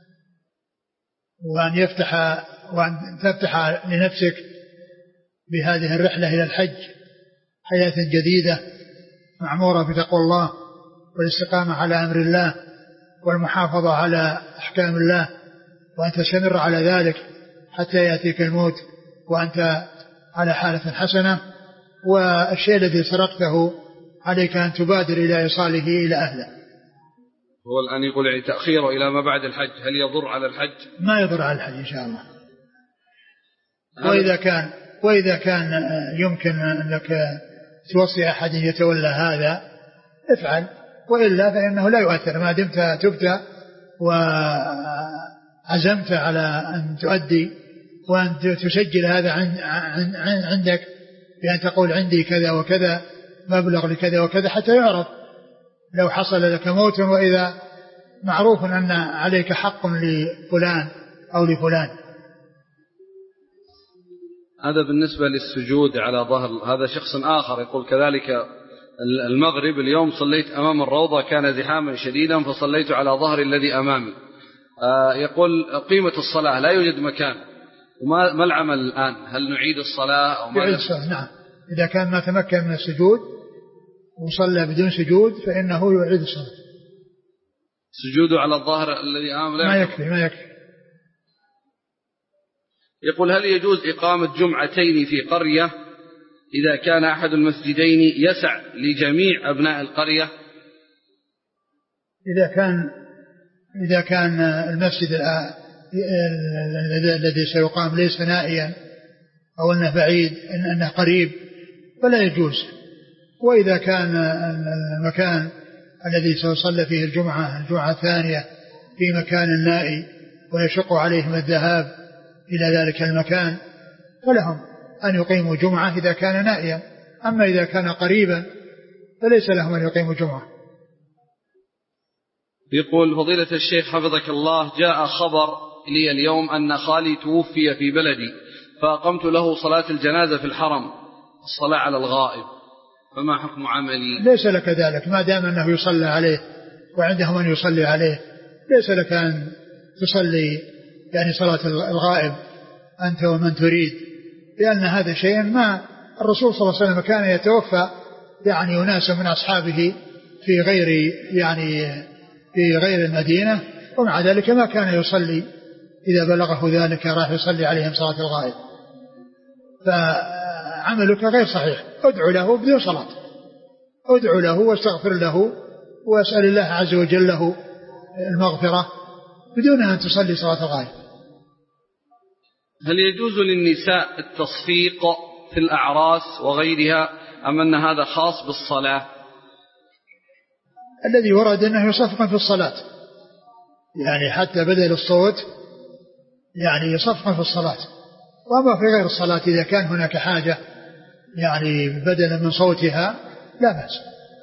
وأن يفتح وأن تفتح لنفسك بهذه الرحلة إلى الحج حياة جديدة معمورة بتقوى الله والاستقامة على أمر الله والمحافظة على أحكام الله، وأن تستمر على ذلك حتى يأتيك الموت وأنت على حالة حسنة. والشيء الذي سرقته عليك أن تبادر إلى إيصاله إلى أهله. هو الآن يقول يعني تأخيره إلى ما بعد الحج، هل يضر على الحج؟ ما يضر على الحج إن شاء الله. وإذا كان وإذا كان يمكن أنك توصي أحد يتولى هذا افعل، وإلا فإنه لا يؤثر ما دمت تبت وعزمت على أن تؤدي وأن تسجل هذا عندك بأن تقول عندي كذا وكذا مبلغ لكذا وكذا حتى يعرف لو حصل لك موت، وإذا معروف أن عليك حق لفلان أو لفلان. هذا بالنسبة للسجود على ظهر. هذا شخص آخر يقول كذلك المغرب اليوم صليت أمام الروضة كان زحاما شديدا فصليت على ظهر الذي أمامي. آه يقول قيمة الصلاة لا يوجد مكان، وما ما العمل الآن؟ هل نعيد الصلاة أو ما؟ نعم، إذا كان ما تمكن من السجود وصلى بدون سجود فإنه يعيد الصلاة. سجوده على الظهر الذي أمام لا ما يكفي ما يكفي. يقول هل يجوز إقامة جمعتين في قرية إذا كان أحد المسجدين يسع لجميع أبناء القرية؟ إذا كان إذا كان المسجد الذي سيقام ليس نائيا أو أنه بعيد أنه قريب فلا يجوز. وإذا كان المكان الذي سيصلى فيه الجمعة الجمعة الثانية في مكان نائي ويشق عليهم الذهاب إلى ذلك المكان فلهم أن يقيموا جمعة إذا كان نائيا. أما إذا كان قريبا فليس لهم أن يقيموا الجمعة. يقول فضيلة الشيخ حفظك الله، جاء خبر لي اليوم أن خالي توفي في بلدي فأقمت له صلاة الجنازة في الحرم، الصلاة على الغائب، فما حكم عملي؟ ليس لك ذلك ما دام أنه يصلى عليه وعندهم أن يصلي عليه، ليس لك أن تصلي يعني صلاة الغائب أنت ومن تريد، لأن هذا شيء ما الرسول صلى الله عليه وسلم كان يتوفى يعني أناس من أصحابه في غير يعني في غير المدينة، ومع ذلك ما كان يصلي إذا بلغه ذلك راح يصلي عليهم صلاة الغائب، فعملك غير صحيح. ادعو له بدون صلاة، ادعو له واستغفر له واسأل الله عز وجل له المغفرة بدون أن تصلي صلاة الغائب. هل يجوز للنساء التصفيق في الأعراس وغيرها أم أن هذا خاص بالصلاة؟ الذي ورد أنه يصفق في الصلاة، يعني حتى بدل الصوت يعني يصفق في الصلاة، وأما في غير الصلاة إذا كان هناك حاجة يعني بدلا من صوتها لا بأس.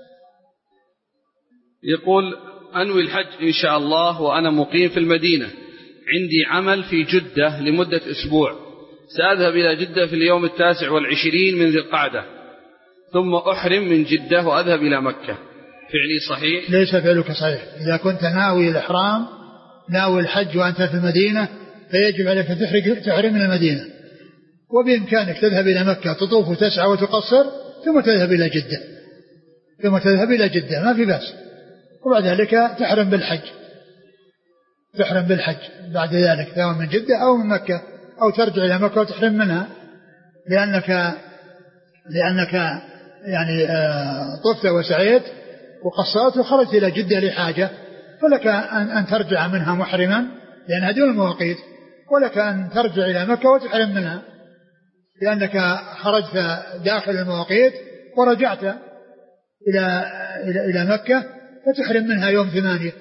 يقول أنوي الحج إن شاء الله وأنا مقيم في المدينة، عندي عمل في جدة لمدة أسبوع، سأذهب إلى جدة في اليوم التاسع والعشرين من ذي القعدة ثم أحرم من جدة وأذهب إلى مكة، فعلي صحيح؟ ليس فعلك صحيح. إذا كنت ناوي الإحرام ناوي الحج وأنت في المدينة فيجب عليك تحرم من المدينة، وبإمكانك تذهب إلى مكة تطوف وتسعى وتقصر ثم تذهب إلى جدة ثم تذهب إلى جدة ما في بأس، وبعد ذلك تحرم بالحج تحرم بالحج بعد ذلك سواء من جدة أو من مكة، أو ترجع إلى مكة وتحرم منها، لأنك لأنك يعني طفت وسعيت وقصرت وخرجت إلى جدة لحاجة، فلك أن ترجع منها محرما لأنها دون المواقيت، ولك أن ترجع إلى مكة وتحرم منها لأنك خرجت داخل المواقيت ورجعت إلى إلى إلى مكة فتحرم منها يوم ثمانية.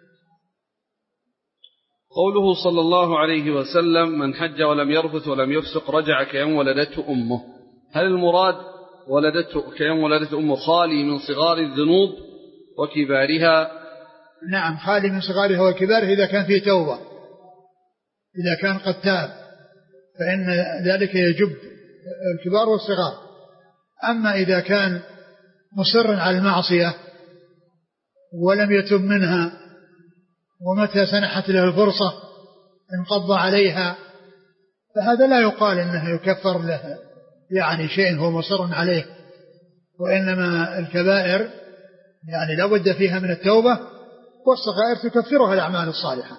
قوله صلى الله عليه وسلم من حج ولم يرفث ولم يفسق رجع كيوم ولدته أمه، هل المراد ولدته كيوم ولدته أمه خالي من صغار الذنوب وكبارها؟ نعم، خالي من صغارها وكبارها إذا كان فيه توبة، إذا كان قد تاب فإن ذلك يجب الكبار والصغار. أما إذا كان مصر على المعصية ولم يتب منها ومتى سنحت له الفرصة انقض عليها فهذا لا يقال إنه يكفر له يعني شيء هو مصر عليه، وإنما الكبائر يعني لا بد فيها من التوبة، والصغائر تكفرها الأعمال الصالحة.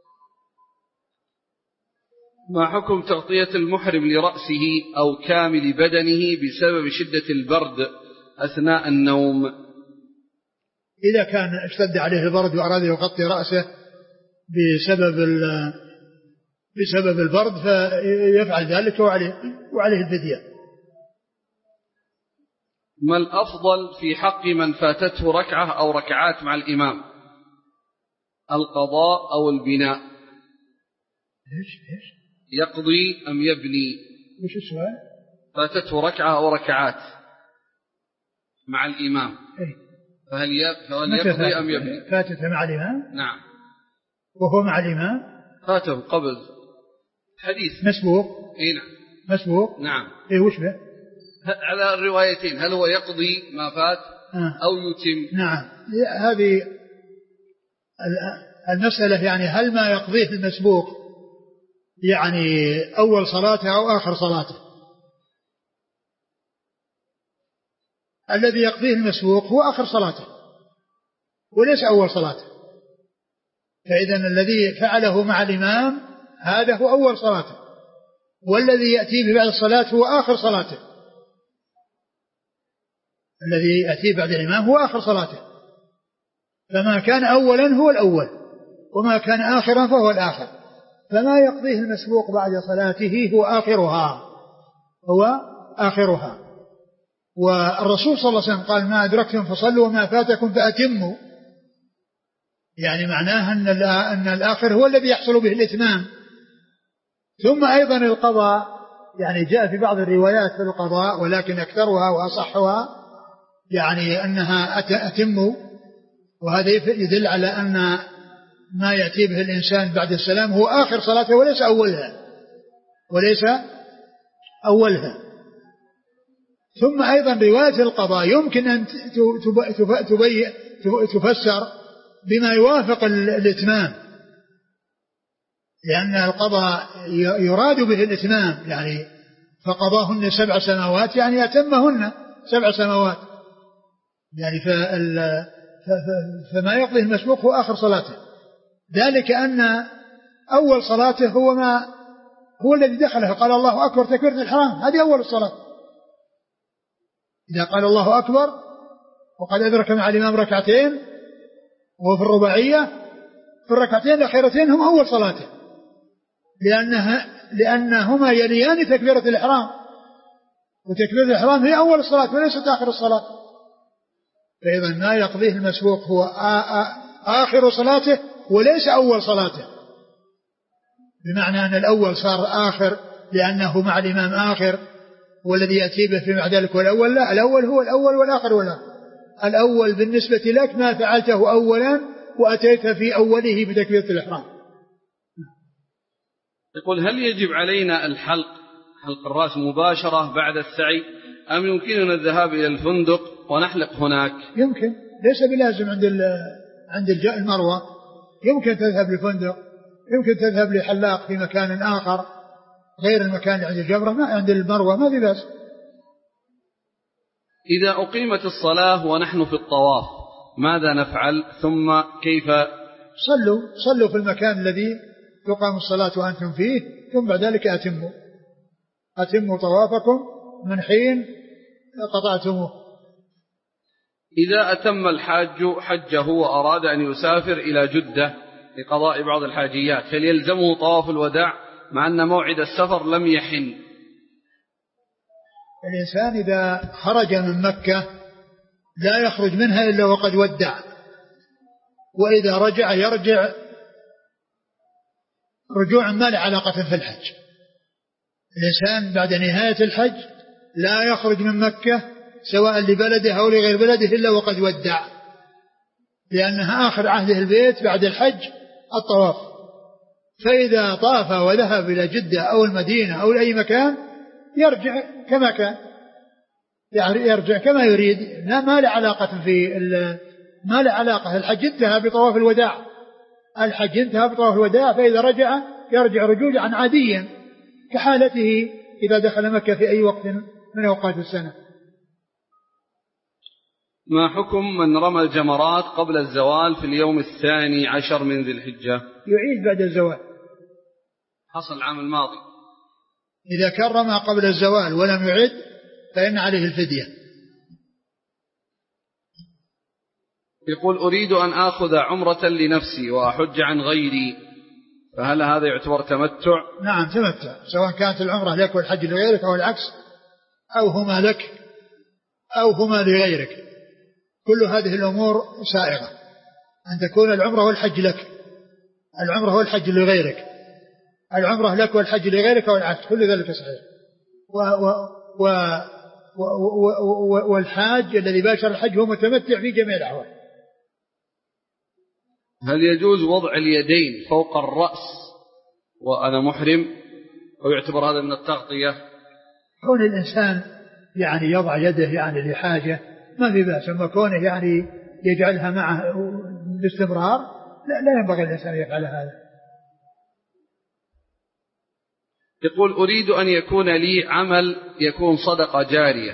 ما حكم تغطية المحرم لرأسه أو كامل بدنه بسبب شدة البرد أثناء النوم؟ إذا كان اشتد عليه البرد وأراد يغطي رأسه بسبب بسبب البرد فيفعل ذلك وعليه, وعليه الفدية. ما الأفضل في حق من فاتته ركعة أو ركعات مع الإمام، القضاء أو البناء؟ إيش إيش يقضي أم يبني؟ إيش السؤال؟ فاتته ركعة أو ركعات مع الإمام إيه؟ فهل يقضي أم يبني؟ فاتته مع الإمام؟ نعم. وهو مع الإمام؟ فاته قبل حديث مسبوق. إيه نعم مسبوق. نعم. إيه وش به؟ على الروايتين هل هو يقضي ما فات آه. أو يتم؟ نعم. هذه المسألة يعني هل ما يقضيه المسبوق يعني أول صلاته أو آخر صلاته؟ الذي يقضيه المسبوق هو آخر صلاته وليس أول صلاته، فإذا الذي فعله مع الإمام هذا هو أول صلاته، والذي يأتي بعد الصلاة هو آخر صلاته. الذي يأتي بعد الإمام هو آخر صلاته، فما كان أولا هو الأول وما كان آخرا فهو الآخر، فما يقضيه المسبوق بعد صلاته هو آخرها هو آخرها. والرسول صلى الله عليه وسلم قال ما أدركتم فصلوا وما فاتكم فأتموا، يعني معناه أن أن الآخر هو الذي يحصل به الإتمام. ثم أيضا القضاء يعني جاء في بعض الروايات في القضاء ولكن أكثرها وأصحها يعني أنها أتم، وهذا يدل على أن ما يأتي به الإنسان بعد السلام هو آخر صلاته وليس أولها وليس أولها. ثم أيضا رواية القضاء يمكن أن تفسر بما يوافق الإتمام، لأن القضاء يراد به الإتمام، يعني فقضاهن سبع سماوات يعني أتمهن سبع سماوات، يعني فما يقضيه المسبوق هو آخر صلاته، ذلك أن أول صلاته هو ما هو الذي دخله، قال الله أكبر تكبيرة الإحرام، هذه أول الصلاة. إذا قال الله أكبر وقد أدرك مع الإمام ركعتين وهو في الرباعية، في الركعتين الأخيرتين هم أول صلاته، لأنها لأنهما يليان تكبيرة الإحرام، وتكبيرة الإحرام هي أول الصلاة وليست آخر الصلاة. فإذا ما يقضيه المسبوق هو آخر صلاته وليس أول صلاته، بمعنى أن الأول صار آخر لأنه مع الإمام آخر والذي يأتي به فيما ذلك، والأول لا، الأول هو الأول والآخر والآخر. الأول بالنسبة لك ما فعلته أولا وأتيت في أوله بتكبيرة الإحرام. يقول: هل يجب علينا الحلق حلق الرأس مباشرة بعد السعي، أم يمكننا الذهاب إلى الفندق ونحلق هناك؟ يمكن، ليس بلازم عند عند المروة، يمكن تذهب لفندق، يمكن تذهب لحلاق في مكان آخر غير المكان عند الجمرة، ما عند المروة ما في بأس. إذا أقيمت الصلاة ونحن في الطواف ماذا نفعل؟ ثم كيف؟ صلوا صلوا في المكان الذي تقام الصلاة وأنتم فيه، ثم بعد ذلك أتموا أتموا طوافكم من حين قطعتموه. إذا أتم الحاج حجه وأراد أن يسافر إلى جدة لقضاء بعض الحاجيات، هل يلزمه طواف الوداع مع أن موعد السفر لم يحن؟ الإنسان إذا خرج من مكة لا يخرج منها إلا وقد ودع، وإذا رجع يرجع رجوعا ما له علاقة في الحج. الإنسان بعد نهاية الحج لا يخرج من مكة سواء لبلده أو لغير بلده إلا وقد ودع، لأنها آخر عهده البيت بعد الحج الطواف. فإذا طاف وذهب إلى جدة أو المدينة أو لأي مكان يرجع كما كان، يرجع كما يريد، ما له علاقة في ما له علاقة. الحج انتهى بطواف الوداع، الحج انتهى بطواف الوداع، فإذا رجع يرجع رجوعا عاديا كحالته إذا دخل مكة في أي وقت من أوقات السنة. ما حكم من رمى الجمرات قبل الزوال في اليوم الثاني عشر من ذي الحجة؟ يعيد بعد الزوال. حصل العام الماضي. إذا كان رمى قبل الزوال ولم يعد فإن عليه الفدية. يقول: أريد أن آخذ عمرة لنفسي وأحج عن غيري، فهل هذا يعتبر تمتع؟ نعم تمتع، سواء كانت العمرة لك والحج لغيرك أو العكس، أو هما لك أو هما لغيرك، كل هذه الأمور سائغة. أن تكون العمرة والحج لك، العمرة والحج لغيرك، العمرة لك والحج لغيرك أو العكس، كل ذلك صحيح. و و و و و والحاج الذي باشر الحج هو متمتع في جميع الأحوال. هل يجوز وضع اليدين فوق الرأس وأنا محرم، أو يعتبر هذا من التغطية؟ كون الإنسان يعني يضع يده يعني لحاجة ما في بأس، أما كونه يعني يجعلها معه باستمرار لا, لا ينبغي الإنسان يفعل هذا. يقول: أريد أن يكون لي عمل يكون صدقة جارية.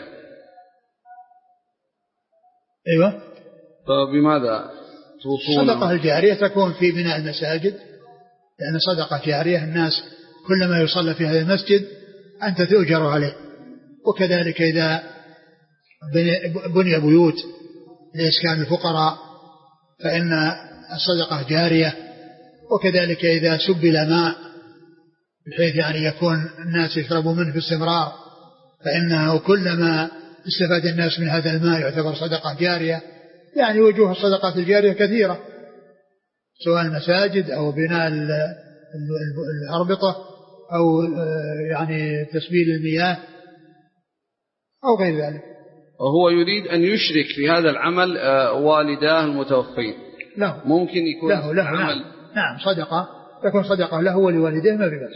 أيوة. فبماذا توصون؟ الصدقة الجارية تكون في بناء المساجد، لأن صدقة جارية الناس كلما يصلى في هذا المسجد أنت تؤجر عليه. وكذلك إذا بني بيوت لإسكان الفقراء فإن الصدقة جارية. وكذلك إذا سبل ماء بحيث يعني يكون الناس يشربوا منه باستمرار فإنه كلما استفاد الناس من هذا الماء يعتبر صدقة جارية. يعني وجوه الصدقات الجارية كثيرة، سواء المساجد أو بناء الأربطة أو يعني تسبيل المياه أو غير ذلك. وهو يريد أن يشرك في هذا العمل والداه المتوفين، له ممكن يكون له له عمل نعم, نعم صدقة، تكون صدقة له ولوالديه ما ببأس.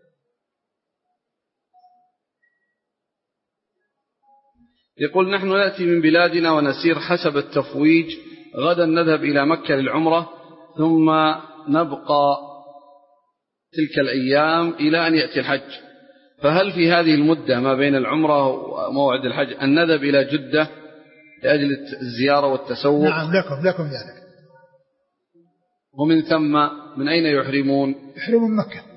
يقول نحن نأتي من بلادنا ونسير حسب التفويج، غدا نذهب إلى مكة للعمرة ثم نبقى تلك الأيام إلى أن يأتي الحج، فهل في هذه المدة ما بين العمرة وموعد الحج أن نذهب إلى جدة لأجل الزيارة والتسوق؟ نعم لكم لكم ذلك. ومن ثم من أين يحرمون؟ يحرمون من مكة.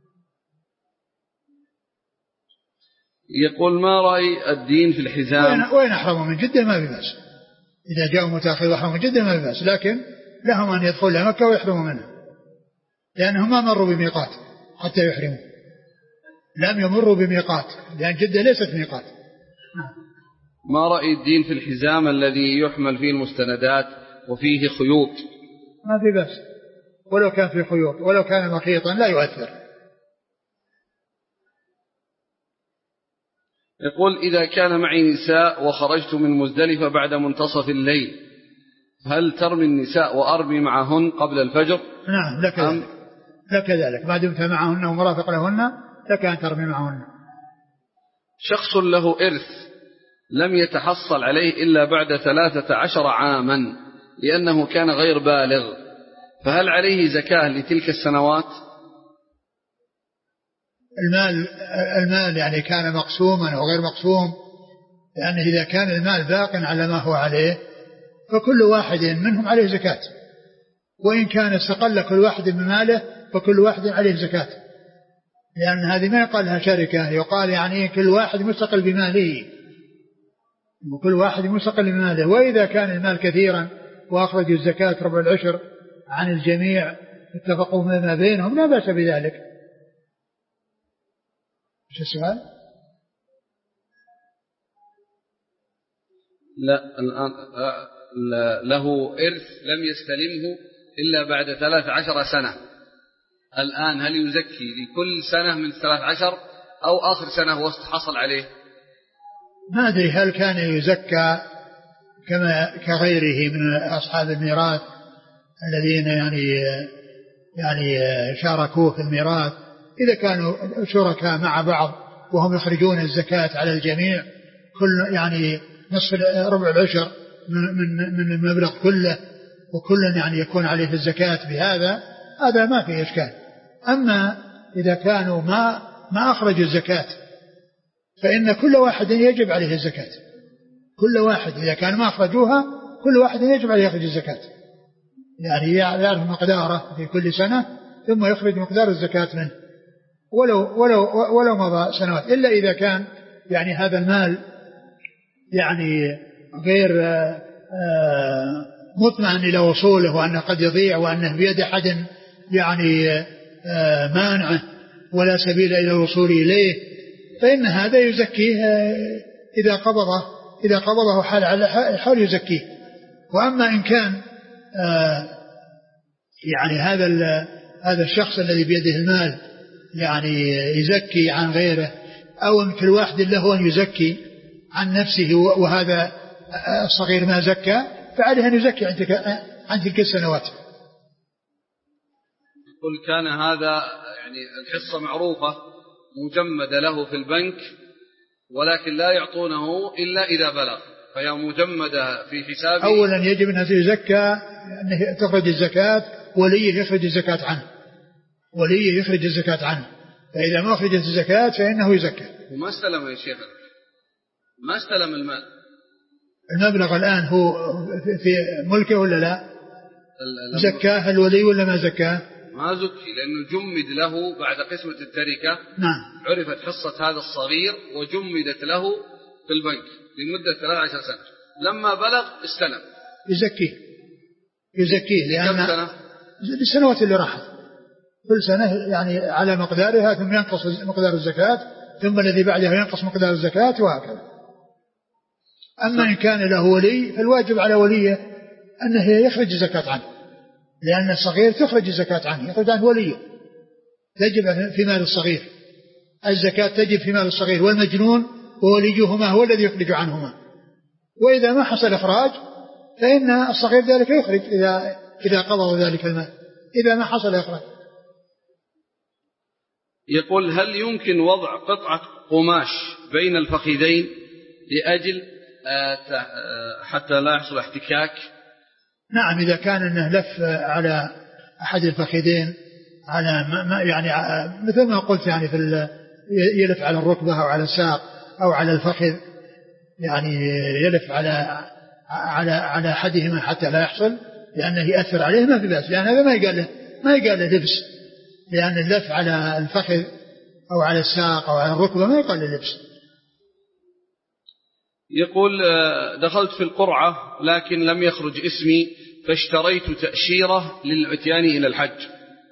يقول ما رأي الدين في الحزام؟ وين, وين أحرموا من جدة ما ببأس، إذا جاءوا متأخر وأحرموا من جدة ما ببأس، لكن لهم أن يدخلوا إلى مكة ويحرموا منها، لأنهم ما مروا بميقات حتى يحرموا، لم يمروا بميقات، لأن جدة ليست ميقات. ما رأي الدين في الحزام الذي يحمل فيه المستندات وفيه خيوط؟ ما في بأس، ولو كان في خيوط ولو كان مخيطا لا يؤثر. يقول إذا كان معي نساء وخرجت من مزدلفة بعد منتصف الليل، هل ترمي النساء وأرمي معهن قبل الفجر؟ نعم لك ذلك، لك ذلك ما دمت معهن ومرافق لهن لك أن ترمي معهن. شخص له إرث لم يتحصل عليه إلا بعد ثلاثة عشر عاما لأنه كان غير بالغ، فهل عليه زكاة لتلك السنوات؟ المال المال يعني كان مقسوما أو غير مقسوم، لأنه إذا كان المال باق على ما هو عليه فكل واحد منهم عليه زكاة، وإن كان استقل كل واحد من ماله فكل واحد عليه زكاة، لأن هذه ما يقال لها شركة، يقال يعني كل واحد مستقل بماله، وكل واحد مستقل بماله. وإذا كان المال كثيرا وأخرجوا الزكاة ربع العشر عن الجميع اتفقوا ما بينهم لا بأس بذلك. ايش السؤال؟ لا الآن له إرث لم يستلمه إلا بعد ثلاث عشر سنة، الآن هل يزكي لكل سنة من ثلاث عشر أو آخر سنة هو حصل عليه؟ ما أدري هل كان يزكى كما كغيره من أصحاب الميراث الذين يعني يعني شاركوه في الميراث، إذا كانوا شركاء مع بعض وهم يخرجون الزكاة على الجميع كل يعني نصف ربع العشر من من المبلغ كله، وكل يعني يكون عليه الزكاة بهذا، هذا ما فيه إشكال. أما إذا كانوا ما ما أخرجوا الزكاة فإن كل واحد يجب عليه الزكاة، كل واحد إذا كان ما أخرجوها كل واحد يجب عليه يخرج الزكاة، يعني يعرف مقداره في كل سنة ثم يخرج مقدار الزكاة منه ولو ولو ولو مضى سنوات، إلا إذا كان يعني هذا المال يعني غير مطمئن إلى وصوله وأنه قد يضيع وأنه بيد أحد يعني مانعه ولا سبيل إلى الوصول إليه، فإن هذا يزكيه إذا قبضه إذا قبضه حال على حال يزكيه. وأما إن كان يعني هذا هذا الشخص الذي بيده المال يعني يزكي عن غيره، أو كل واحد له أن يزكي عن نفسه وهذا الصغير ما زكى، فعليه أن يزكي عن تلك السنوات. يقول كان هذا يعني الحصة معروفة مجمدة له في البنك ولكن لا يعطونه إلا إذا بلغ، فهي مجمدة في حسابه. أولا يجب أن يزكى، أن تخرج الزكاة، وليه يخرج الزكاة عنه، وليه يخرج الزكاة عنه، فإذا ما أخرجت الزكاة فإنه يزكى. وما استلم يا شيخ، ما استلم المال، المبلغ الآن هو في ملكه ولا لا؟ زكاه الولي ولا ما زكاه؟ ما زكي، لأنه جمد له بعد قسمة التركة. نعم. عرفت حصة هذا الصغير وجمدت له في البنك لمدة ثلاث عشر سنة، لما بلغ استلم. يزكيه يزكيه لأن كم سنة؟ السنوات اللي راحت، كل سنة يعني على مقدارها، ثم ينقص مقدار الزكاة، ثم الذي بعدها ينقص مقدار الزكاة، وهكذا. أما إن كان له ولي فالواجب على وليه أنه يخرج الزكاة عنه، لأن الصغير تخرج الزكاة عنه، يخرج عنه وليه، تجب في مال الصغير، الزكاة تجب في مال الصغير، والمجنون ووليهما هو الذي يخرج عنهما. وإذا ما حصل إخراج فإن الصغير ذلك يخرج إذا إذا قضوا ذلك المال إذا ما حصل إخراج. يقول هل يمكن وضع قطعة قماش بين الفخذين لأجل حتى لا يحصل احتكاك؟ نعم، إذا كان أنه لف على أحد الفخذين على ما يعني مثل ما قلت يعني في يلف على الركبة أو على الساق أو على الفخذ، يعني يلف على على على أحدهما حتى لا يحصل لأنه يأثر عليه ما في بأس، لأن هذا ما يقال له ما يقال له لبس، لأن اللف على الفخذ أو على الساق أو على الركبة ما يقال له لبس. يقول دخلت في القرعة لكن لم يخرج اسمي فاشتريت تأشيرة للاتيان إلى الحج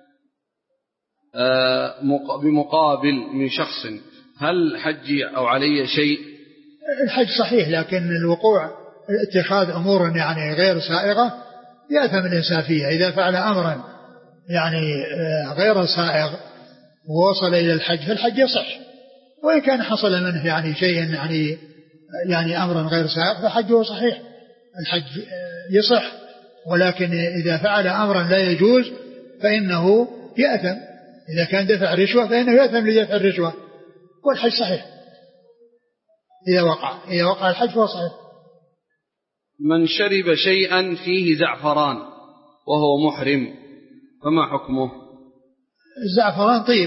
بمقابل من شخص، هل حجي أو علي شيء؟ الحج صحيح، لكن الوقوع اتخاذ أمور يعني غير سائغة يأثم الإنسان فيها. إذا فعل أمرا يعني غير سائغ ووصل إلى الحج فالحج يصح، وإن كان حصل منه يعني شيء يعني يعني أمرا غير سائغ فحجه صحيح، الحج يصح، ولكن إذا فعل أمرا لا يجوز فإنه يأثم. إذا كان دفع رشوة فإنه يأثم لدفع الرشوة، والحج صحيح إذا وقع إذا وقع الحج فهو صحيح. من شرب شيئا فيه زعفران وهو محرم فما حكمه؟ الزعفران طيب،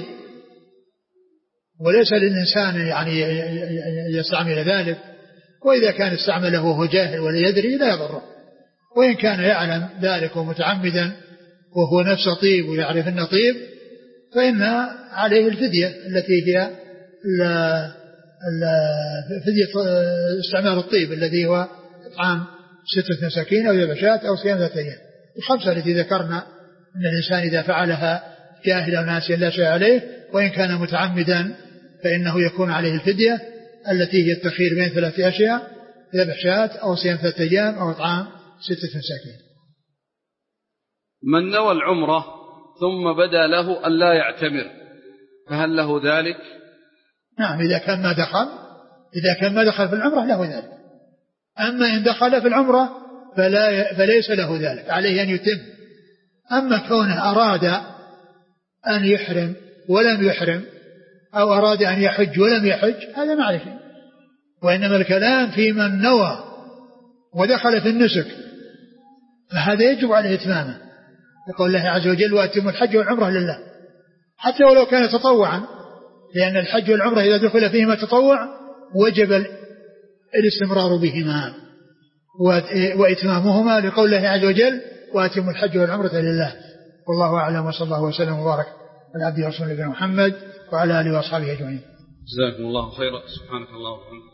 وليس للإنسان يعني يستعمل ذلك، وإذا كان استعمله وهو جاهل ولا يدري لا يضره، وإن كان يعلم ذلك ومتعمدا وهو نفس طيب ويعرف أنه طيب فإن عليه الفدية التي هي فدية استعمال الطيب الذي هو إطعام ستة مساكين أو يبشات أو صيام ذات أيام. الخمسة التي ذكرنا أن الإنسان إذا فعلها جاهلا أو ناسيا لا شيء عليه، وإن كان متعمدا فإنه يكون عليه الفدية التي هي التخيير بين ثلاث أشياء: يبشات أو صيام ثلاثة أيام أو إطعام ستة مساكين. من نوى العمرة ثم بدا له أن لا يعتمر فهل له ذلك؟ نعم، إذا كان ما دخل إذا كان ما دخل في العمرة له ذلك. أما إن دخل في العمرة فلا فليس له ذلك، عليه أن يتم. أما كونه أراد أن يحرم ولم يحرم أو أراد أن يحج ولم يحج هذا ما عليه شيء، وإنما الكلام في من نوى ودخل في النسك فهذا يجب عليه إتمامه، يقول الله عز وجل: وأتموا الحج والعمرة لله، حتى ولو كان تطوعا، لأن الحج والعمرة إذا دخل فيهما تطوع وجب الاستمرار بهما وإتمامهما، لقول الله عز وجل: وأتموا الحج والعمرة لله. والله أعلم، وصلى الله وسلم وبارك على عبده ورسوله نبينا محمد وعلى آله وأصحابه أجمعين. جزاكم الله خيرا. سبحانك اللهم وبحمدك.